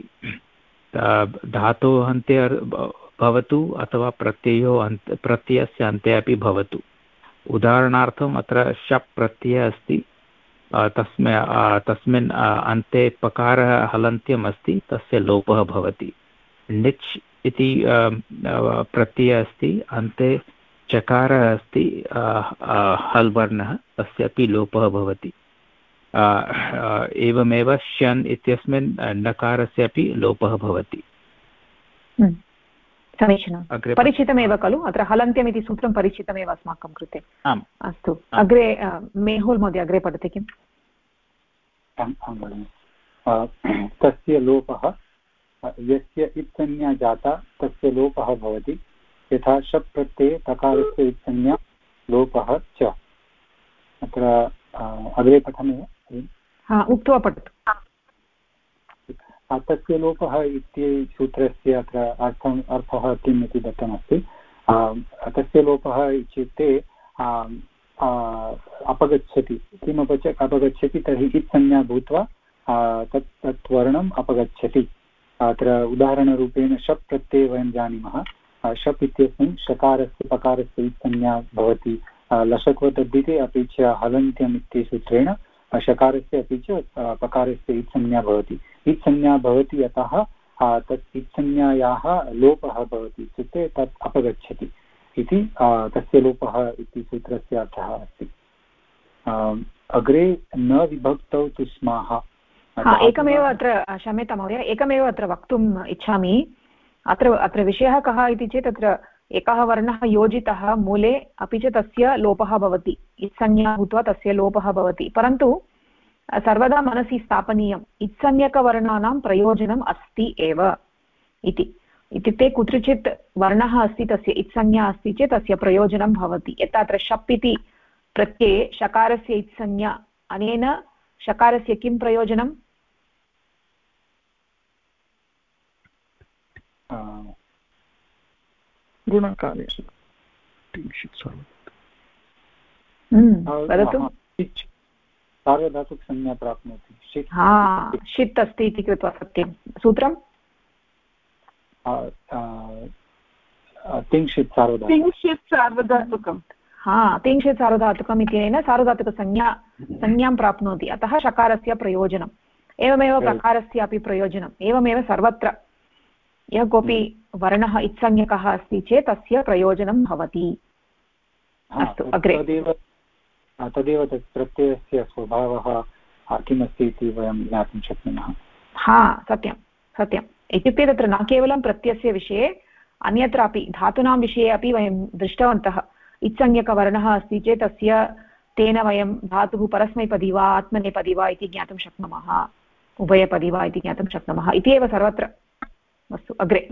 धातोः अन्ते भवतु अथवा प्रत्ययस्य अन्ते अपि भवतु। उदाहरणार्थम् अत्र शप् प्रत्ययः अस्ति, तस्मिन् अन्ते पकारः हलन्त्यम् अस्ति, तस्य लोपः भवति। णिच् इति प्रत्ययः अस्ति, अन्ते चकारः अस्ति हल् वर्णः, तस्यापि लोपः भवति। एवमेव श्यन् इत्यस्मिन् नकारस्य अपि लोपः भवति। समीचीनं, परिचितमेव खलु? अत्र हलन्त्यम् इति सूत्रं परिचितमेव अस्माकं कृते। आम्, अस्तु। अग्रे मेहुल् महोदय अग्रे पठति किम्? तस्य लोपः, यस्य इत्संज्ञा जाता तस्य लोपः भवति। यथा शप् प्रत्यये तकारस्य इत्संज्ञा लोपः च। अत्र अग्रे पठामि। उक्त्वा पठतु। तस्य लोपः इति सूत्रस्य अत्र अर्थः किम् इति दत्तमस्ति। तस्य लोपः इत्युक्ते अपगच्छति। किम् अपगच्छति? तर्हि इत्संज्ञा भूत्वा तत् वर्णम् अपगच्छति। अत्र उदाहरणरूपेण शप् प्रत्यये वयं जानीमः। शप् इत्यस्मिन् शकारस्य पकारस्य इत्संज्ञा भवति लशक्वतद्धिते, अपि च हलन्त्यम् इति सूत्रेण शकारस्य अपि च पकारस्य इत्संज्ञा भवति। इत्संज्ञा भवति यतः तत् इत्संज्ञायाः लोपः भवति, इत्युक्ते तत् अपगच्छति इति तस्य लोपः इति सूत्रस्य अर्थः अस्ति। अग्रे न विभक्तौ तु स्माः। एकमेव अत्र, क्षम्यतां महोदय, एकमेव अत्र वक्तुम् इच्छामि। अत्र विषयः कः इति चेत् अत्र एकः वर्णः योजितः मूले, अपि च तस्य लोपः भवति, इत्संज्ञा भूत्वा तस्य लोपः भवति। परन्तु सर्वदा मनसि स्थापनीयम्, इत्संज्ञकवर्णानां प्रयोजनम् अस्ति एव इति। इत्युक्ते कुत्रचित् वर्णः अस्ति, तस्य इत्संज्ञा अस्ति चेत् तस्य प्रयोजनं भवति। यथा अत्र शप् इति प्रत्यये शकारस्य इत्संज्ञा, अनेन शकारस्य किं प्रयोजनं? गुणकार्ये वदतु। सार्वधातुकसंज्ञा प्राप्नोति। षित् अस्ति इति कृत्वा सत्यं। सूत्रं तिङ्क्षित् सार्वधातुकं। तिङ्क्षित् सार्वधातुकम् इत्यनेन सार्वधातुकसंज्ञां प्राप्नोति। अतः शकारस्य प्रयोजनम्, एवमेव प्रकारस्य अपि प्रयोजनम्, एवमेव सर्वत्र यः कोऽपि वर्णः इत्संज्ञकः अस्ति चेत् तस्य प्रयोजनं भवति। अस्तु, अग्रे। तदेव तत् प्रत्ययस्य स्वभावः किमस्ति इति वयं ज्ञातुं शक्नुमः। सत्यं सत्यम्। इत्युक्ते तत्र न केवलं प्रत्ययस्य विषये, अन्यत्रापि धातूनां विषये अपि वयं दृष्टवन्तः। इत्संज्ञकवर्णः अस्ति चेत् तस्य तेन वयं धातुः परस्मैपदी वा आत्मनेपदी वा इति ज्ञातुं शक्नुमः, उभयपदी वा इति ज्ञातुं शक्नुमः इति एव सर्वत्र। अस्तु अग्रे।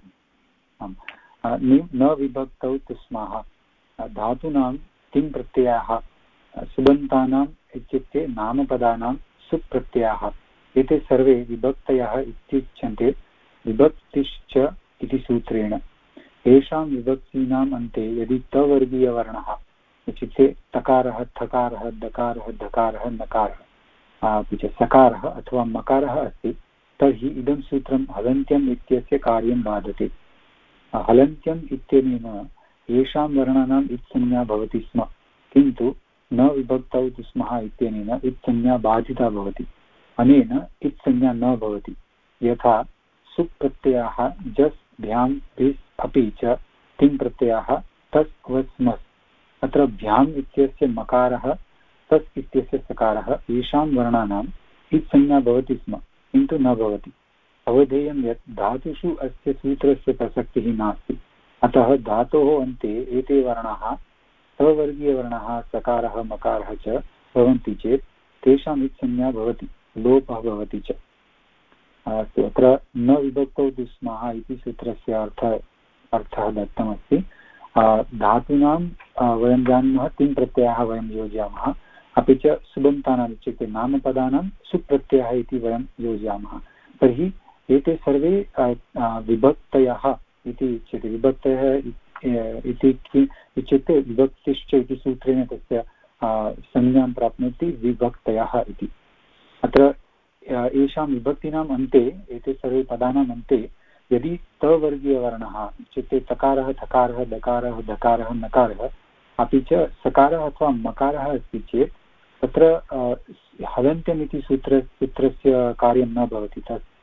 न विभक्तौ तस्माः धातूनां तिङ् प्रत्ययाः सुबन्तानाम् इत्युक्ते नामपदानां सुप् प्रत्ययाः एते सर्वे विभक्तयः इत्युच्यन्ते विभक्तिश्च इति सूत्रेण। येषां विभक्तीनाम् अन्ते यदि तवर्गीयवर्णः इत्युक्ते तकारः थकारः दकारः धकारः नकारः अपि च सकारः अथवा मकारः अस्ति तर्हि इदं सूत्रं हलन्त्यम् इत्यस्य कार्यं बाधते। हलन्त्यम् इत्यनेन येषां वर्णानाम् इत्संज्ञा भवति स्म, किन्तु न विभक्तौ तस्मः इत्यनेन इत्संज्ञा बाधिता भवति। अनेन इत्संज्ञा न भवति। यथा सुप् प्रत्ययाः जस् भ्यां भिस् अपि च तिङ् प्रत्ययाः तस् वस् मस्। अत्र भ्याम् इत्यस्य मकारः तस् इत्यस्य सकारः येषां वर्णानाम् इत्संज्ञा भवति स्म, किन्तु न भवति। अवधेयं यत् धातुषु अस्य सूत्रस्य प्रसक्तिः नास्ति। अतः धातोः अन्ते एते वर्णाः सवर्गीयवर्णाः सकारः मकारः च भवन्ति चेत् तेषाम् इत्संज्ञा भवति, लोपः भवति च। अस्तु, अत्र न विभक्तौ तस्माः इति सूत्रस्य अर्थः दत्तमस्ति। धातूनां वयं जानीमः तिङ् प्रत्ययाः वयं योजयामः, अपि च सुबन्तानाम् इत्युक्ते नामपदानां सुप्रत्ययः इति वयं योजयामः। तर्हि एते सर्वे विभक्तयः इति उच्यते। विभक्तयः इति इत्युक्ते विभक्तिश्च इति सूत्रेण तस्य संज्ञां प्राप्नोति विभक्तयः इति। अत्र येषां विभक्तीनाम् अन्ते एते सर्वे पदानाम् अन्ते यदि तवर्गीयवर्णः इत्युक्ते तकारः थकारः दकारः धकारः नकारः अपि च सकारः अथवा मकारः अस्ति चेत् तत्र हलन्त्यम् इति सूत्रस्य कार्यं न भवति।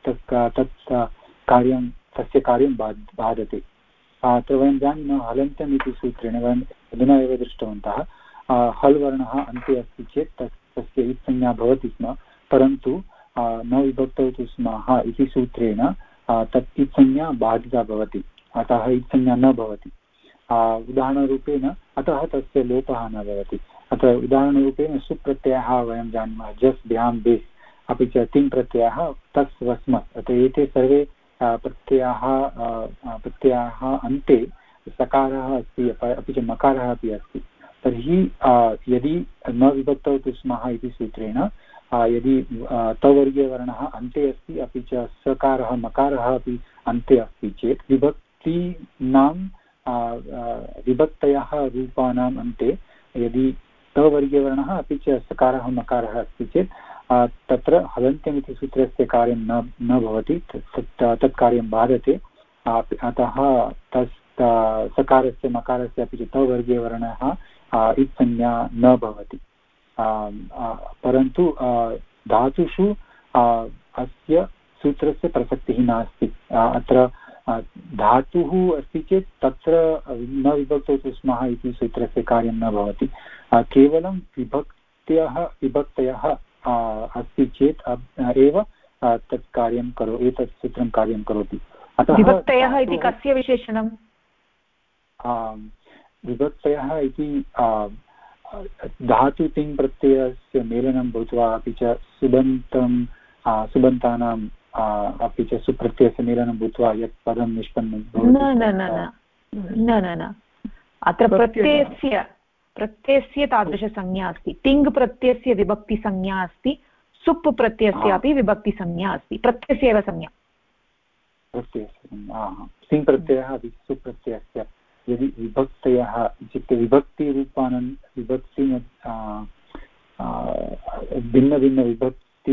तस्य कार्यं बाधते। अत्र वयं जानीमः हलन्त्यम् इति सूत्रेण वयम् अधुना एव दृष्टवन्तः। हल् वर्णः अन्ते अस्ति चेत् तस्य इत्संज्ञा भवति स्म, परन्तु न विभक्तौ तस्माः इति सूत्रेण तत् इत्संज्ञा बाधिता भवति, अतः इत्संज्ञा न भवति। उदाहरणरूपेण अतः तस्य लोपः न भवति। अत्र उदाहरणरूपेण सुप्रत्ययः वयं जानीमः जस् भ्यां बेस् अपि च तिङ् प्रत्ययः तस् वस् मस्। अतः एते सर्वे प्रत्ययाः अन्ते सकारः अस्ति अपि च मकारः अपि अस्ति। तर्हि यदि न विभक्तौ तस्माः इति सूत्रेण यदि तवर्गीयवर्णः अन्ते अस्ति अपि च सकारः मकारः अपि अन्ते अस्ति चेत् विभक्तयः रूपाणाम् अन्ते यदि तवर्गीयवर्णः अपि च सकारः मकारः अस्ति चेत् तत्र हलन्त्यमिति सूत्रस्य कार्यं न भवति, तत् कार्यं बाधते। अतः सकारस्य मकारस्य अपि च तवर्गीयवर्णः इत्संज्ञा न भवति। परन्तु धातुषु अस्य सूत्रस्य प्रसक्तिः नास्ति। अत्र धातुः अस्ति चेत् तत्र न विभक्तौ तस्माः इति सूत्रस्य कार्यं न भवति। केवलं विभक्तयः अस्ति चेत् एव तत् कार्यं एतत् सूत्रं कार्यं करोति। अतः विभक्तयः इति कस्य विशेषणं? विभक्तयः इति धातु तिङ् प्रत्ययस्य मेलनं भूत्वा अपि च सुबन्तानाम् अपि च सुप्रत्ययस्य मेलनं भूत्वा यत् पदं निष्पन्नं न अत्र प्रत्ययस्य तादृशसंज्ञा अस्ति। तिङ् प्रत्ययस्य विभक्तिसंज्ञा अस्ति, सुप् प्रत्ययस्य अपि विभक्तिसंज्ञा अस्ति। प्रत्ययस्य एव संज्ञा तिङ् प्रत्ययः अपि सुप्रत्ययस्य यदि विभक्तयः इत्युक्ते विभक्तिरूपाणां विभक्ति भिन्नभिन्नविभक्ति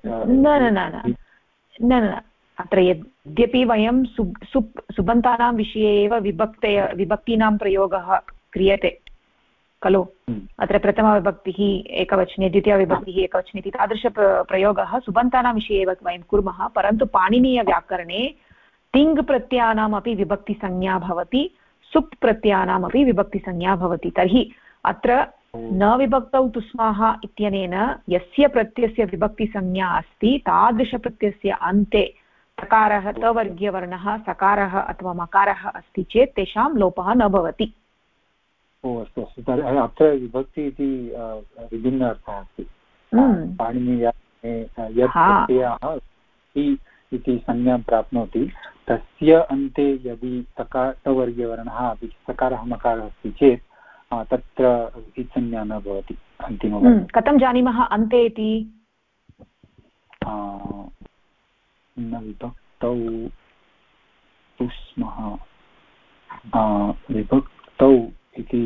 न अत्र यद्यपि वयं सुबन्तानां विषये एव विभक्तीनां प्रयोगः क्रियते खलु। अत्र प्रथमविभक्तिः एकवचने, द्वितीयविभक्तिः एकवचने इति तादृशप्रयोगः सुबन्तानां विषये एव वयं कुर्मः। परन्तु पाणिनीयव्याकरणे तिङ् प्रत्ययानामपि विभक्तिसंज्ञा भवति, सुप् प्रत्ययानामपि विभक्तिसंज्ञा भवति। तर्हि अत्र न विभक्तौ तुस्माः इत्यनेन यस्य प्रत्ययस्य विभक्तिसंज्ञा अस्ति तादृशप्रत्ययस्य अन्ते तकारः तवर्गीयवर्णः सकारः अथवा मकारः अस्ति चेत् तेषां लोपः न भवति। अस्तु अस्तु तर्हि अत्र विभक्ति इति विभिन्न अर्थः अस्ति पाणिनीया यत् प्रत्ययः इति संज्ञां प्राप्नोति तस्य अन्ते यदि सवर्गीयवर्णः अपि सकारः मकारः अस्ति चेत् तत्र इत्संज्ञा न भवति अन्तिमवर्णे। कथं जानीमः अन्ते इति? न विभक्तौ स्मः विभक्तौ इति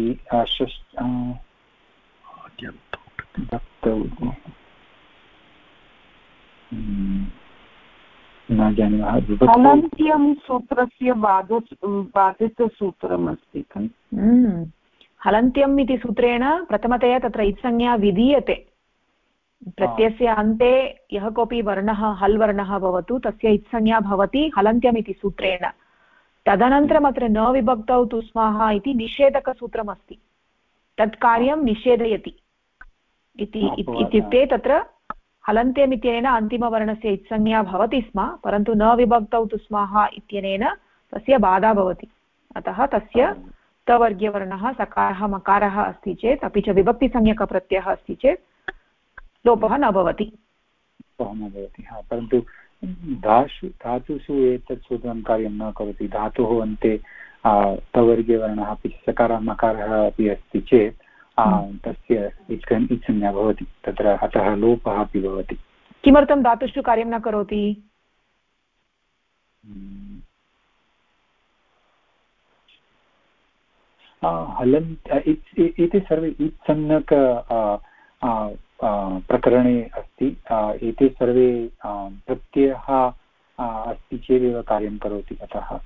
न जानीमः। हलन्त्यं सूत्रस्य बाधितसूत्रमस्ति खलु। हलन्त्यम् इति सूत्रेण प्रथमतया तत्र इत्संज्ञा विधीयते। प्रत्ययस्य अन्ते यः कोऽपि वर्णः हल् वर्णः भवतु तस्य इत्संज्ञा भवति हलन्त्यम् इति सूत्रेण। तदनन्तरम् अत्र न विभक्तौ तु स्मः इति निषेधकसूत्रमस्ति, तत् कार्यं निषेधयति इत्युक्ते तत्र हलन्त्यम् इत्यनेन अन्तिमवर्णस्य इत्संज्ञा भवति स्म, परन्तु न विभक्तौ तु स्मः इत्यनेन तस्य बाधा भवति। अतः तस्य तवर्गीयवर्णः सकारः मकारः अस्ति चेत् अपि च विभक्तिसंज्ञकप्रत्ययः अस्ति चेत् लोपः न भवति। परन्तु धातुषु एतत् सूत्रं कार्यं न करोति। धातुः अन्ते तवर्गीयवर्णः अपि सकारः मकारः अपि अस्ति चेत् तस्य इत्संज्ञा भवति तत्र, अतः लोपः अपि भवति। किमर्थं धातुषु कार्यं न करोति? इति सर्वे इत्संज्ञक प्रकरणे अस्ति। एते सर्वे प्रत्ययः अस्ति चेदेव कार्यं करोति। अतः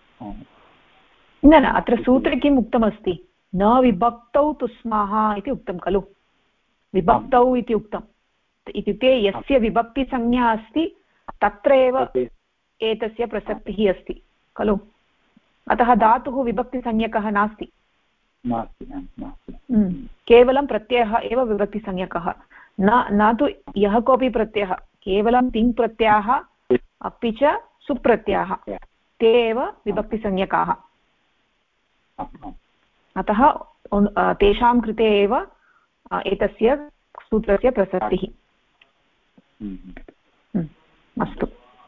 न अत्र सूत्रे किम् उक्तमस्ति? न विभक्तौ तु स्मः इति उक्तं खलु। विभक्तौ इति उक्तम् इत्युक्ते यस्य विभक्तिसंज्ञा अस्ति तत्र एव एतस्य प्रसक्तिः अस्ति खलु। अतः धातुः विभक्तिसंज्ञकः नास्ति, केवलं प्रत्ययः एव विभक्तिसंज्ञकः, न तु यः कोऽपि प्रत्ययः, केवलं तिङ् प्रत्ययः अपि च सुप्रत्ययः ते एव विभक्तिसंज्ञकाः। अतः तेषां कृते एव एतस्य सूत्रस्य प्रसक्तिः। अस्तु,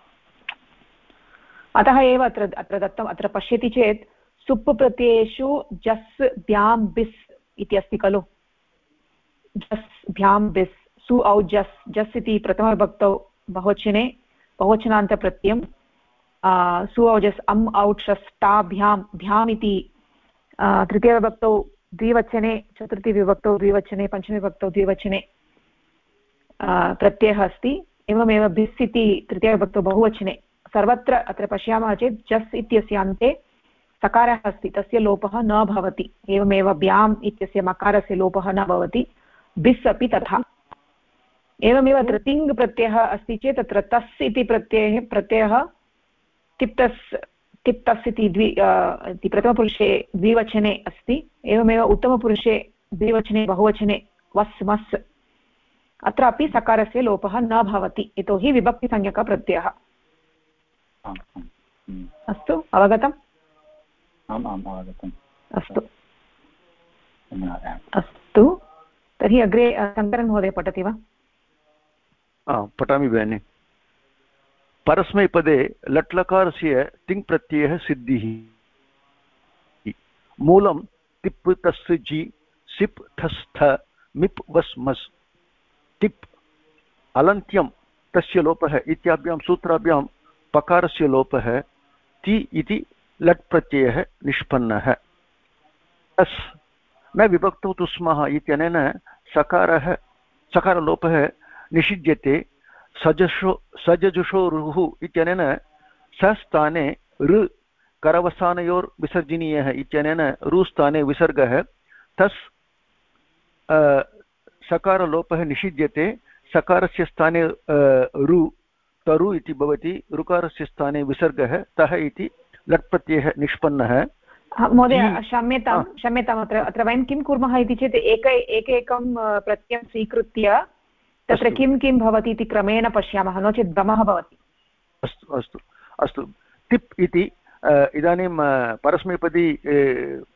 अतः एव अत्र दत्तम्। अत्र पश्यति चेत् सुप् प्रत्ययेषु जस् भ्यां बिस् इति अस्ति खलु। जस् भ्यां बिस् सु औ जस् इति प्रथमविभक्तौ बहुवचने बहुवचनान्तप्रत्ययं, सु औ जस् अम् औट् शस् भ्याम् इति तृतीयविभक्तौ द्विवचने, चतुर्थीविभक्तौ द्विवचने, पञ्चमीविभक्तौ द्विवचने प्रत्ययः अस्ति। एवमेव भिस् इति तृतीयविभक्तौ बहुवचने। सर्वत्र अत्र पश्यामः चेत् जस् इत्यस्य अन्ते सकारः अस्ति, तस्य लोपः न भवति। एवमेव ब्याम् इत्यस्य मकारस्य लोपः न भवति, बिस् अपि तथा। एवमेव अत्र तिङ् प्रत्ययः अस्ति चेत् तत्र तस् इति प्रत्ययः तिप्तस् इति प्रथमपुरुषे द्विवचने अस्ति। एवमेव उत्तमपुरुषे द्विवचने बहुवचने वस् मस्, अत्रापि सकारस्य लोपः न भवति, यतोहि विभक्तिसंज्ञकप्रत्ययः। अस्तु, अवगतम्? आम् आम् अवगतम्। अस्तु अस्तु, तर्हि अग्रे शङ्करन् महोदय पठति वा? पठामि भगिनि। परस्मैपदे लट्लकारस्य तिङ् प्रत्ययः सिद्धिः। मूलं तिप् तस् जि सिप् ठस् ठ मिप् वस् मस्। तिप् अलन्त्यं तस्य लोपः इत्याभ्यां सूत्राभ्यां पकारस्य लोपः ति इति लट् प्रत्ययः निष्पन्नः। तस् न विभक्तौ तु स्मः इत्यनेन सकारलोपः निषिध्यते। सजजुषोरुः इत्यनेन सस्थाने ऋ करवसानयोर्विसर्जनीयः इत्यनेन रुस्थाने विसर्गः। तस् सकारलोपः निषिध्यते। सकारस्य स्थाने रु तरु इति भवति, ऋकारस्य स्थाने विसर्गः तः इति लट् प्रत्ययः निष्पन्नः। महोदय क्षम्यताम्, अत्र वयं किं कुर्मः इति चेत् एकैकं प्रत्ययं स्वीकृत्य तत्र किं किं भवति इति क्रमेण पश्यामः, नो चेत् भ्रमः भवति। अस्तु अस्तु अस्तु। तिप् इति इदानीं परस्मैपदी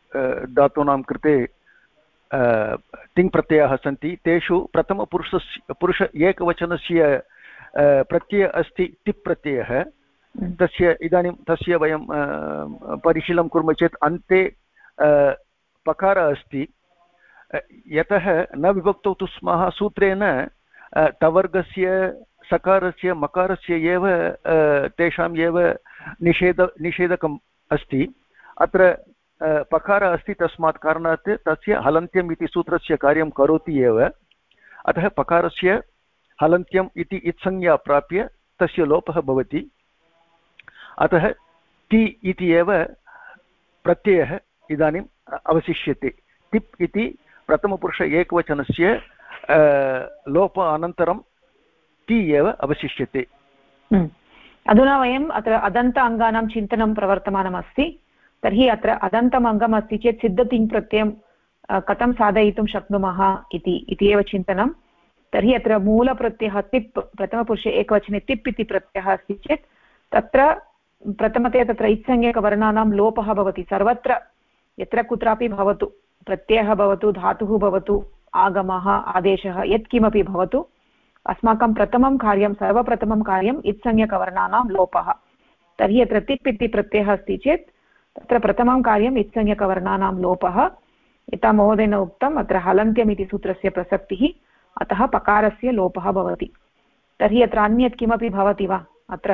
धातूनां कृते तिङ् प्रत्ययाः सन्ति तेषु पुरुष एकवचनस्य प्रत्यय अस्ति तिप् प्रत्ययः तस्य इदानीं तस्य वयं परिशीलनं कुर्मः चेत् अन्ते पकारः अस्ति यतः न विभक्तौ तु स्मः सूत्रेण तवर्गस्य सकारस्य मकारस्य एव तेषाम् एव निषेधकम् अस्ति अत्र पकारः अस्ति तस्मात् कारणात् तस्य हलन्त्यम् इति सूत्रस्य कार्यं करोति एव अतः पकारस्य हलन्त्यम् इति इत्संज्ञा प्राप्य तस्य लोपः भवति अतः ति इति एव प्रत्ययः इदानीम् अवशिष्यते तिप् इति प्रथमपुरुष एकवचनस्य लोप अनन्तरं ति एव अवशिष्यते। अधुना वयम् अत्र अदन्त अङ्गानां चिन्तनं प्रवर्तमानमस्ति तर्हि अत्र अदन्तम् अङ्गम् अस्ति चेत् सिद्धतिङ् प्रत्ययं कथं साधयितुं शक्नुमः इति एव चिन्तनं। तर्हि अत्र मूलप्रत्ययः तिप् प्रथमपुरुषे एकवचने तिप् इति प्रत्ययः अस्ति चेत् तत्र प्रथमतया तत्र इत्संज्ञकवर्णानां लोपः भवति सर्वत्र यत्र कुत्रापि भवतु प्रत्ययः भवतु धातुः भवतु आगमः आदेशः यत्किमपि भवतु अस्माकं प्रथमं कार्यं सर्वप्रथमं कार्यम् इत्संज्ञकवर्णानां लोपः। तर्हि अत्र तिप् इति प्रत्ययः अस्ति चेत् तत्र प्रथमं कार्यम् इत्संज्ञकवर्णानां लोपः। यथा महोदयेन उक्तम् अत्र हलन्त्यम् इति सूत्रस्य प्रसक्तिः अतः पकारस्य लोपः भवति। तर्हि अत्र अन्यत् किमपि भवति वा अत्र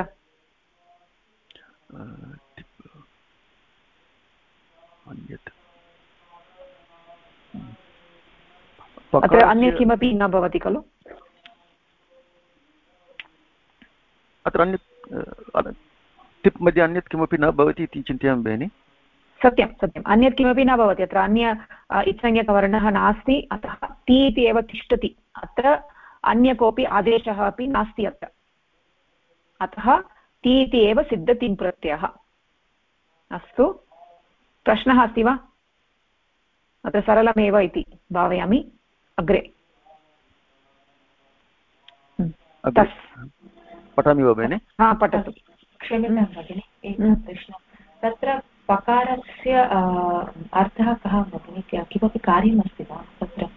अत्र अन्यत् किमपि न भवति खलु अत्र अन्यत् टिप् मध्ये अन्यत् किमपि न भवति इति चिन्तयामि भगिनि। सत्यं सत्यम् अन्यत् किमपि न भवति अत्र अन्य इत्संज्ञकवर्णः नास्ति अतः ति इति एव तिष्ठति अत्र अन्य कोऽपि आदेशः अपि नास्ति अत्र अतः ति इति एव सिद्धतिङ् प्रत्ययः। अस्तु प्रश्नः अस्ति वा अत्र सरलमेव इति भावयामि अग्रे पठामि वा भगिनि? हा पठतु। क्षम्यतां भगिनि एकः प्रश्नः तत्र पकारस्य अर्थः कः भगिनि किमपि कार्यमस्ति वा तत्र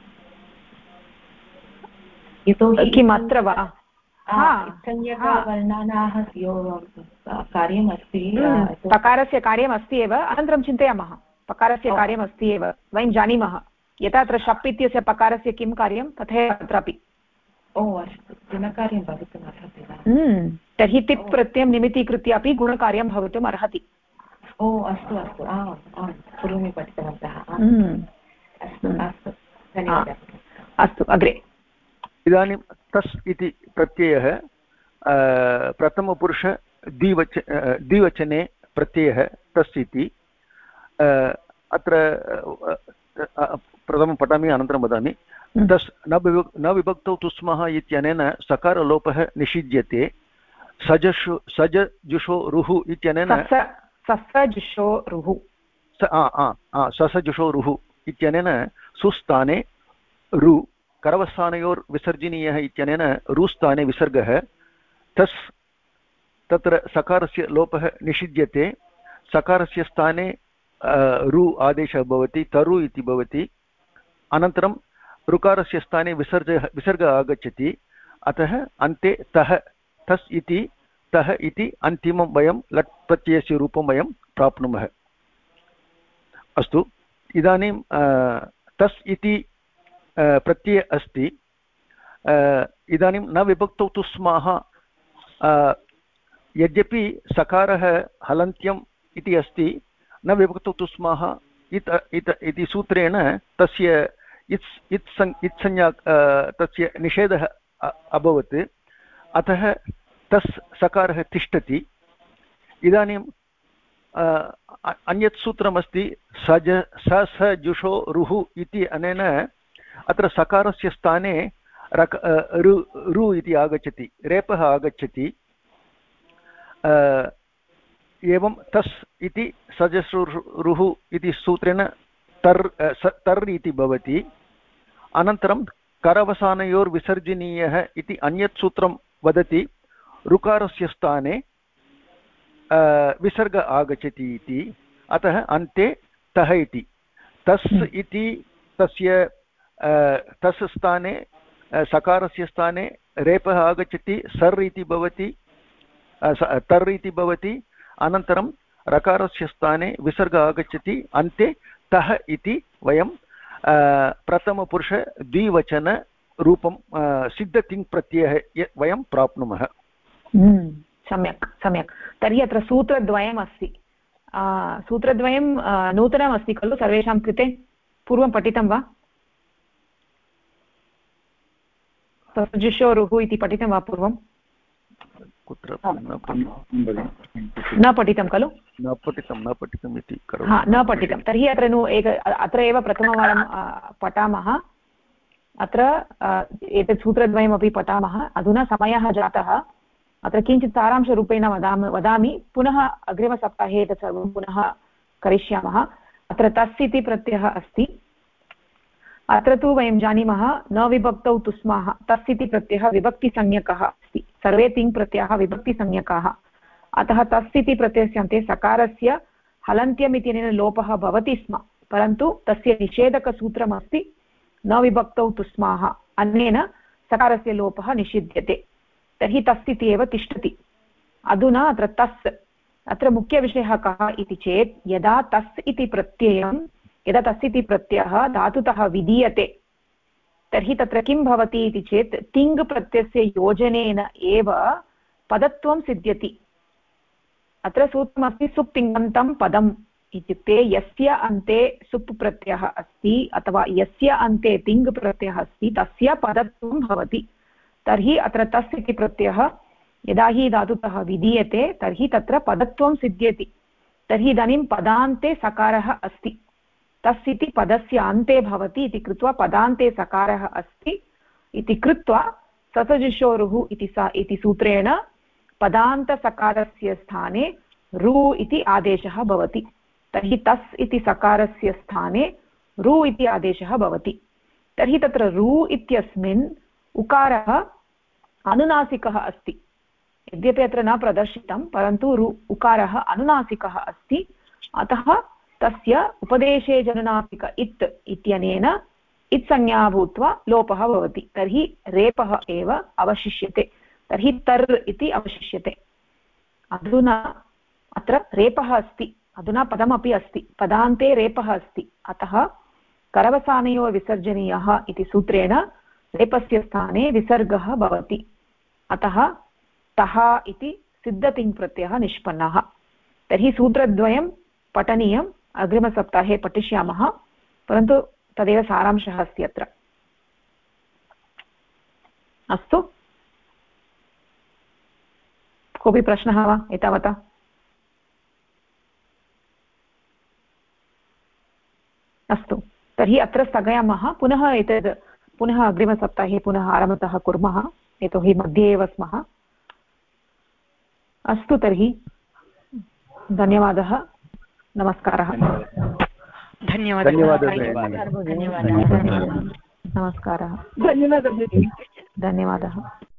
यतोहि किमत्र वा संज्ञकवर्णानाः कार्यमस्ति पकारस्य कार्यमस्ति एव अनन्तरं चिन्तयामः पकारस्य कार्यमस्ति एव वयं जानीमः यथा अत्र शप् इत्यस्य पकारस्य किं कार्यं तथैव अत्रापि अस्तु गुणकार्यं भवितुम् अर्हति वा? तर्हि तिप् प्रत्ययं निमित्तीकृत्य अपि गुणकार्यं भवितुम् अर्हति। अस्तु अस्तु आम् आम् पूर्वमेव पठितवन्तः। अस्तु अस्तु धन्यवादः। अस्तु अग्रे इदानीं तस् इति प्रत्ययः प्रथमपुरुष द्विवचने प्रत्ययः तस् इति अत्र प्रथमं पठामि अनन्तरं वदामि। तस् न विभक्तौ तु स्मः इत्यनेन सकारलोपः निषिध्यते सजजुषो रुः इत्यनेन ससजुषो रुः इत्यनेन सुस्थाने रु करवस्थानयोर्विसर्जनीयः इत्यनेन रुस्थाने विसर्गः तस् तत्र सकारस्य लोपः निषिध्यते सकारस्य स्थाने रु आदेशः भवति तरु इति भवति अनन्तरं ऋकारस्य स्थाने विसर्गः आगच्छति अतः अन्ते तः तस् इति तः इति अन्तिमं वयं लट् प्रत्ययस्य रूपं वयं प्राप्नुमः। अस्तु इदानीं तस् इति प्रत्ययः अस्ति इदानीं न विभक्तौ तु स्मः यद्यपि सकारः हलन्त्यम् इति अस्ति न विभक्तौ तु स्मः इति सूत्रेण तस्य इत्संज्ञा तस्य निषेधः अभवत् अतः तस् सकारः तिष्ठति। इदानीं अन्यत् सूत्रमस्ति सजुषो रुः इति अनेन अत्र सकारस्य स्थाने रु इति आगच्छति रेपः आगच्छति एवं तस् इति सजसुरुः इति सूत्रेण तर् इति भवति अनन्तरं करवसानयोर्विसर्जनीयः इति अन्यत् सूत्रं वदति ऋकारस्य स्थाने विसर्ग आगच्छति इति अतः अन्ते तः इति तस् इति तस्य तस् स्थाने सकारस्य स्थाने रेपः आगच्छति, सर् इति भवति, तर् इति भवति, अनन्तरं रकारस्य स्थाने विसर्गः आगच्छति, अन्ते तः इति वयं प्रथमपुरुष द्विवचनरूपं सिद्धतिङ्प्रत्ययः वयं प्राप्नुमः। सम्यक् सम्यक्। तर्हि अत्र सूत्रद्वयम् अस्ति, सूत्रद्वयं नूतनमस्ति खलु सर्वेषां कृते? पूर्वं पठितं वा? ससजुषोरुः इति पठितं वा पूर्वं? कुत्र न पठितं खलु? न पठितम् इति न पठितं। तर्हि अत्र एव प्रथमवारं पठामः। अत्र एतत् सूत्रद्वयमपि पठामः। अधुना समयः जातः, अत्र किञ्चित् सारांशरूपेण वदामि, पुनः अग्रिमसप्ताहे एतत् सर्वं पुनः करिष्यामः। अत्र तस् इति प्रत्ययः अस्ति। अत्र तु वयं जानीमः न विभक्तौ तुस्माः, तस् इति प्रत्ययः विभक्तिसंज्ञकः अस्ति। सर्वे तिङ् प्रत्ययाः विभक्तिसंज्ञकाः, अतः तस् इति प्रत्ययस्य अन्ते सकारस्य हलन्त्यम् इत्यनेन लोपः भवति स्म, परन्तु तस्य निषेधकसूत्रमस्ति न विभक्तौ तुस्माः, अन्येन सकारस्य लोपः निषिध्यते, तर्हि तस् इति एव तिष्ठति। अधुना अत्र तस्, अत्र मुख्यविषयः कः इति चेत् यदा तस् इति प्रत्ययः धातुतः विधीयते तर्हि तत्र किं भवति इति चेत् तिङ् प्रत्ययस्य योजनेन एव पदत्वं सिद्ध्यति। अत्र सूत्रमस्ति सुप् तिङन्तं पदम् इत्युक्ते यस्य अन्ते सुप् प्रत्ययः अस्ति अथवा यस्य अन्ते तिङ् प्रत्ययः अस्ति तस्य पदत्वं भवति। तर्हि अत्र तस् इति प्रत्ययः यदा हि धातुतः विधीयते तर्हि तत्र पदत्वं सिद्ध्यति। तर्हि इदानीं पदान्ते सकारः अस्ति, तस् इति पदस्य अन्ते भवति इति कृत्वा पदान्ते सकारः अस्ति इति कृत्वा ससजुषोरुः इति सूत्रेण पदान्तसकारस्य स्थाने रु इति आदेशः भवति। तर्हि तस् इति सकारस्य स्थाने रु इति आदेशः भवति। तर्हि तत्र रु इत्यस्मिन् उकारः अनुनासिकः अस्ति, यद्यपि अत्र न प्रदर्शितं, परन्तु उकारः अनुनासिकः अस्ति, अतः तस्य उपदेशे जनुनासिक इत् इत्यनेन इत्संज्ञा भूत्वा लोपः भवति। तर्हि रेपः एव अवशिष्यते, तर्हि तर् इति अवशिष्यते। अधुना अत्र रेपः अस्ति, अधुना पदमपि अस्ति, पदान्ते रेपः अस्ति, अतः करवसानयोः विसर्जनीयः इति सूत्रेण रेपस्य स्थाने विसर्गः भवति, अतः तः इति सिद्धतिङ् प्रत्ययः निष्पन्नः। तर्हि सूत्रद्वयं पठनीयम्, अग्रिमसप्ताहे पठिष्यामः, परन्तु तदेव सारांशः अस्ति अत्र। अस्तु, कोऽपि प्रश्नः वा एतावता? अस्तु, तर्हि अत्र स्थगयामः। पुनः अग्रिमसप्ताहे पुनः आरम्भतः कुर्मः, यतोहि मध्ये एव स्मः। अस्तु, तर्हि धन्यवादः, नमस्कारः। धन्यवादः। नमस्कारः। धन्यवादः।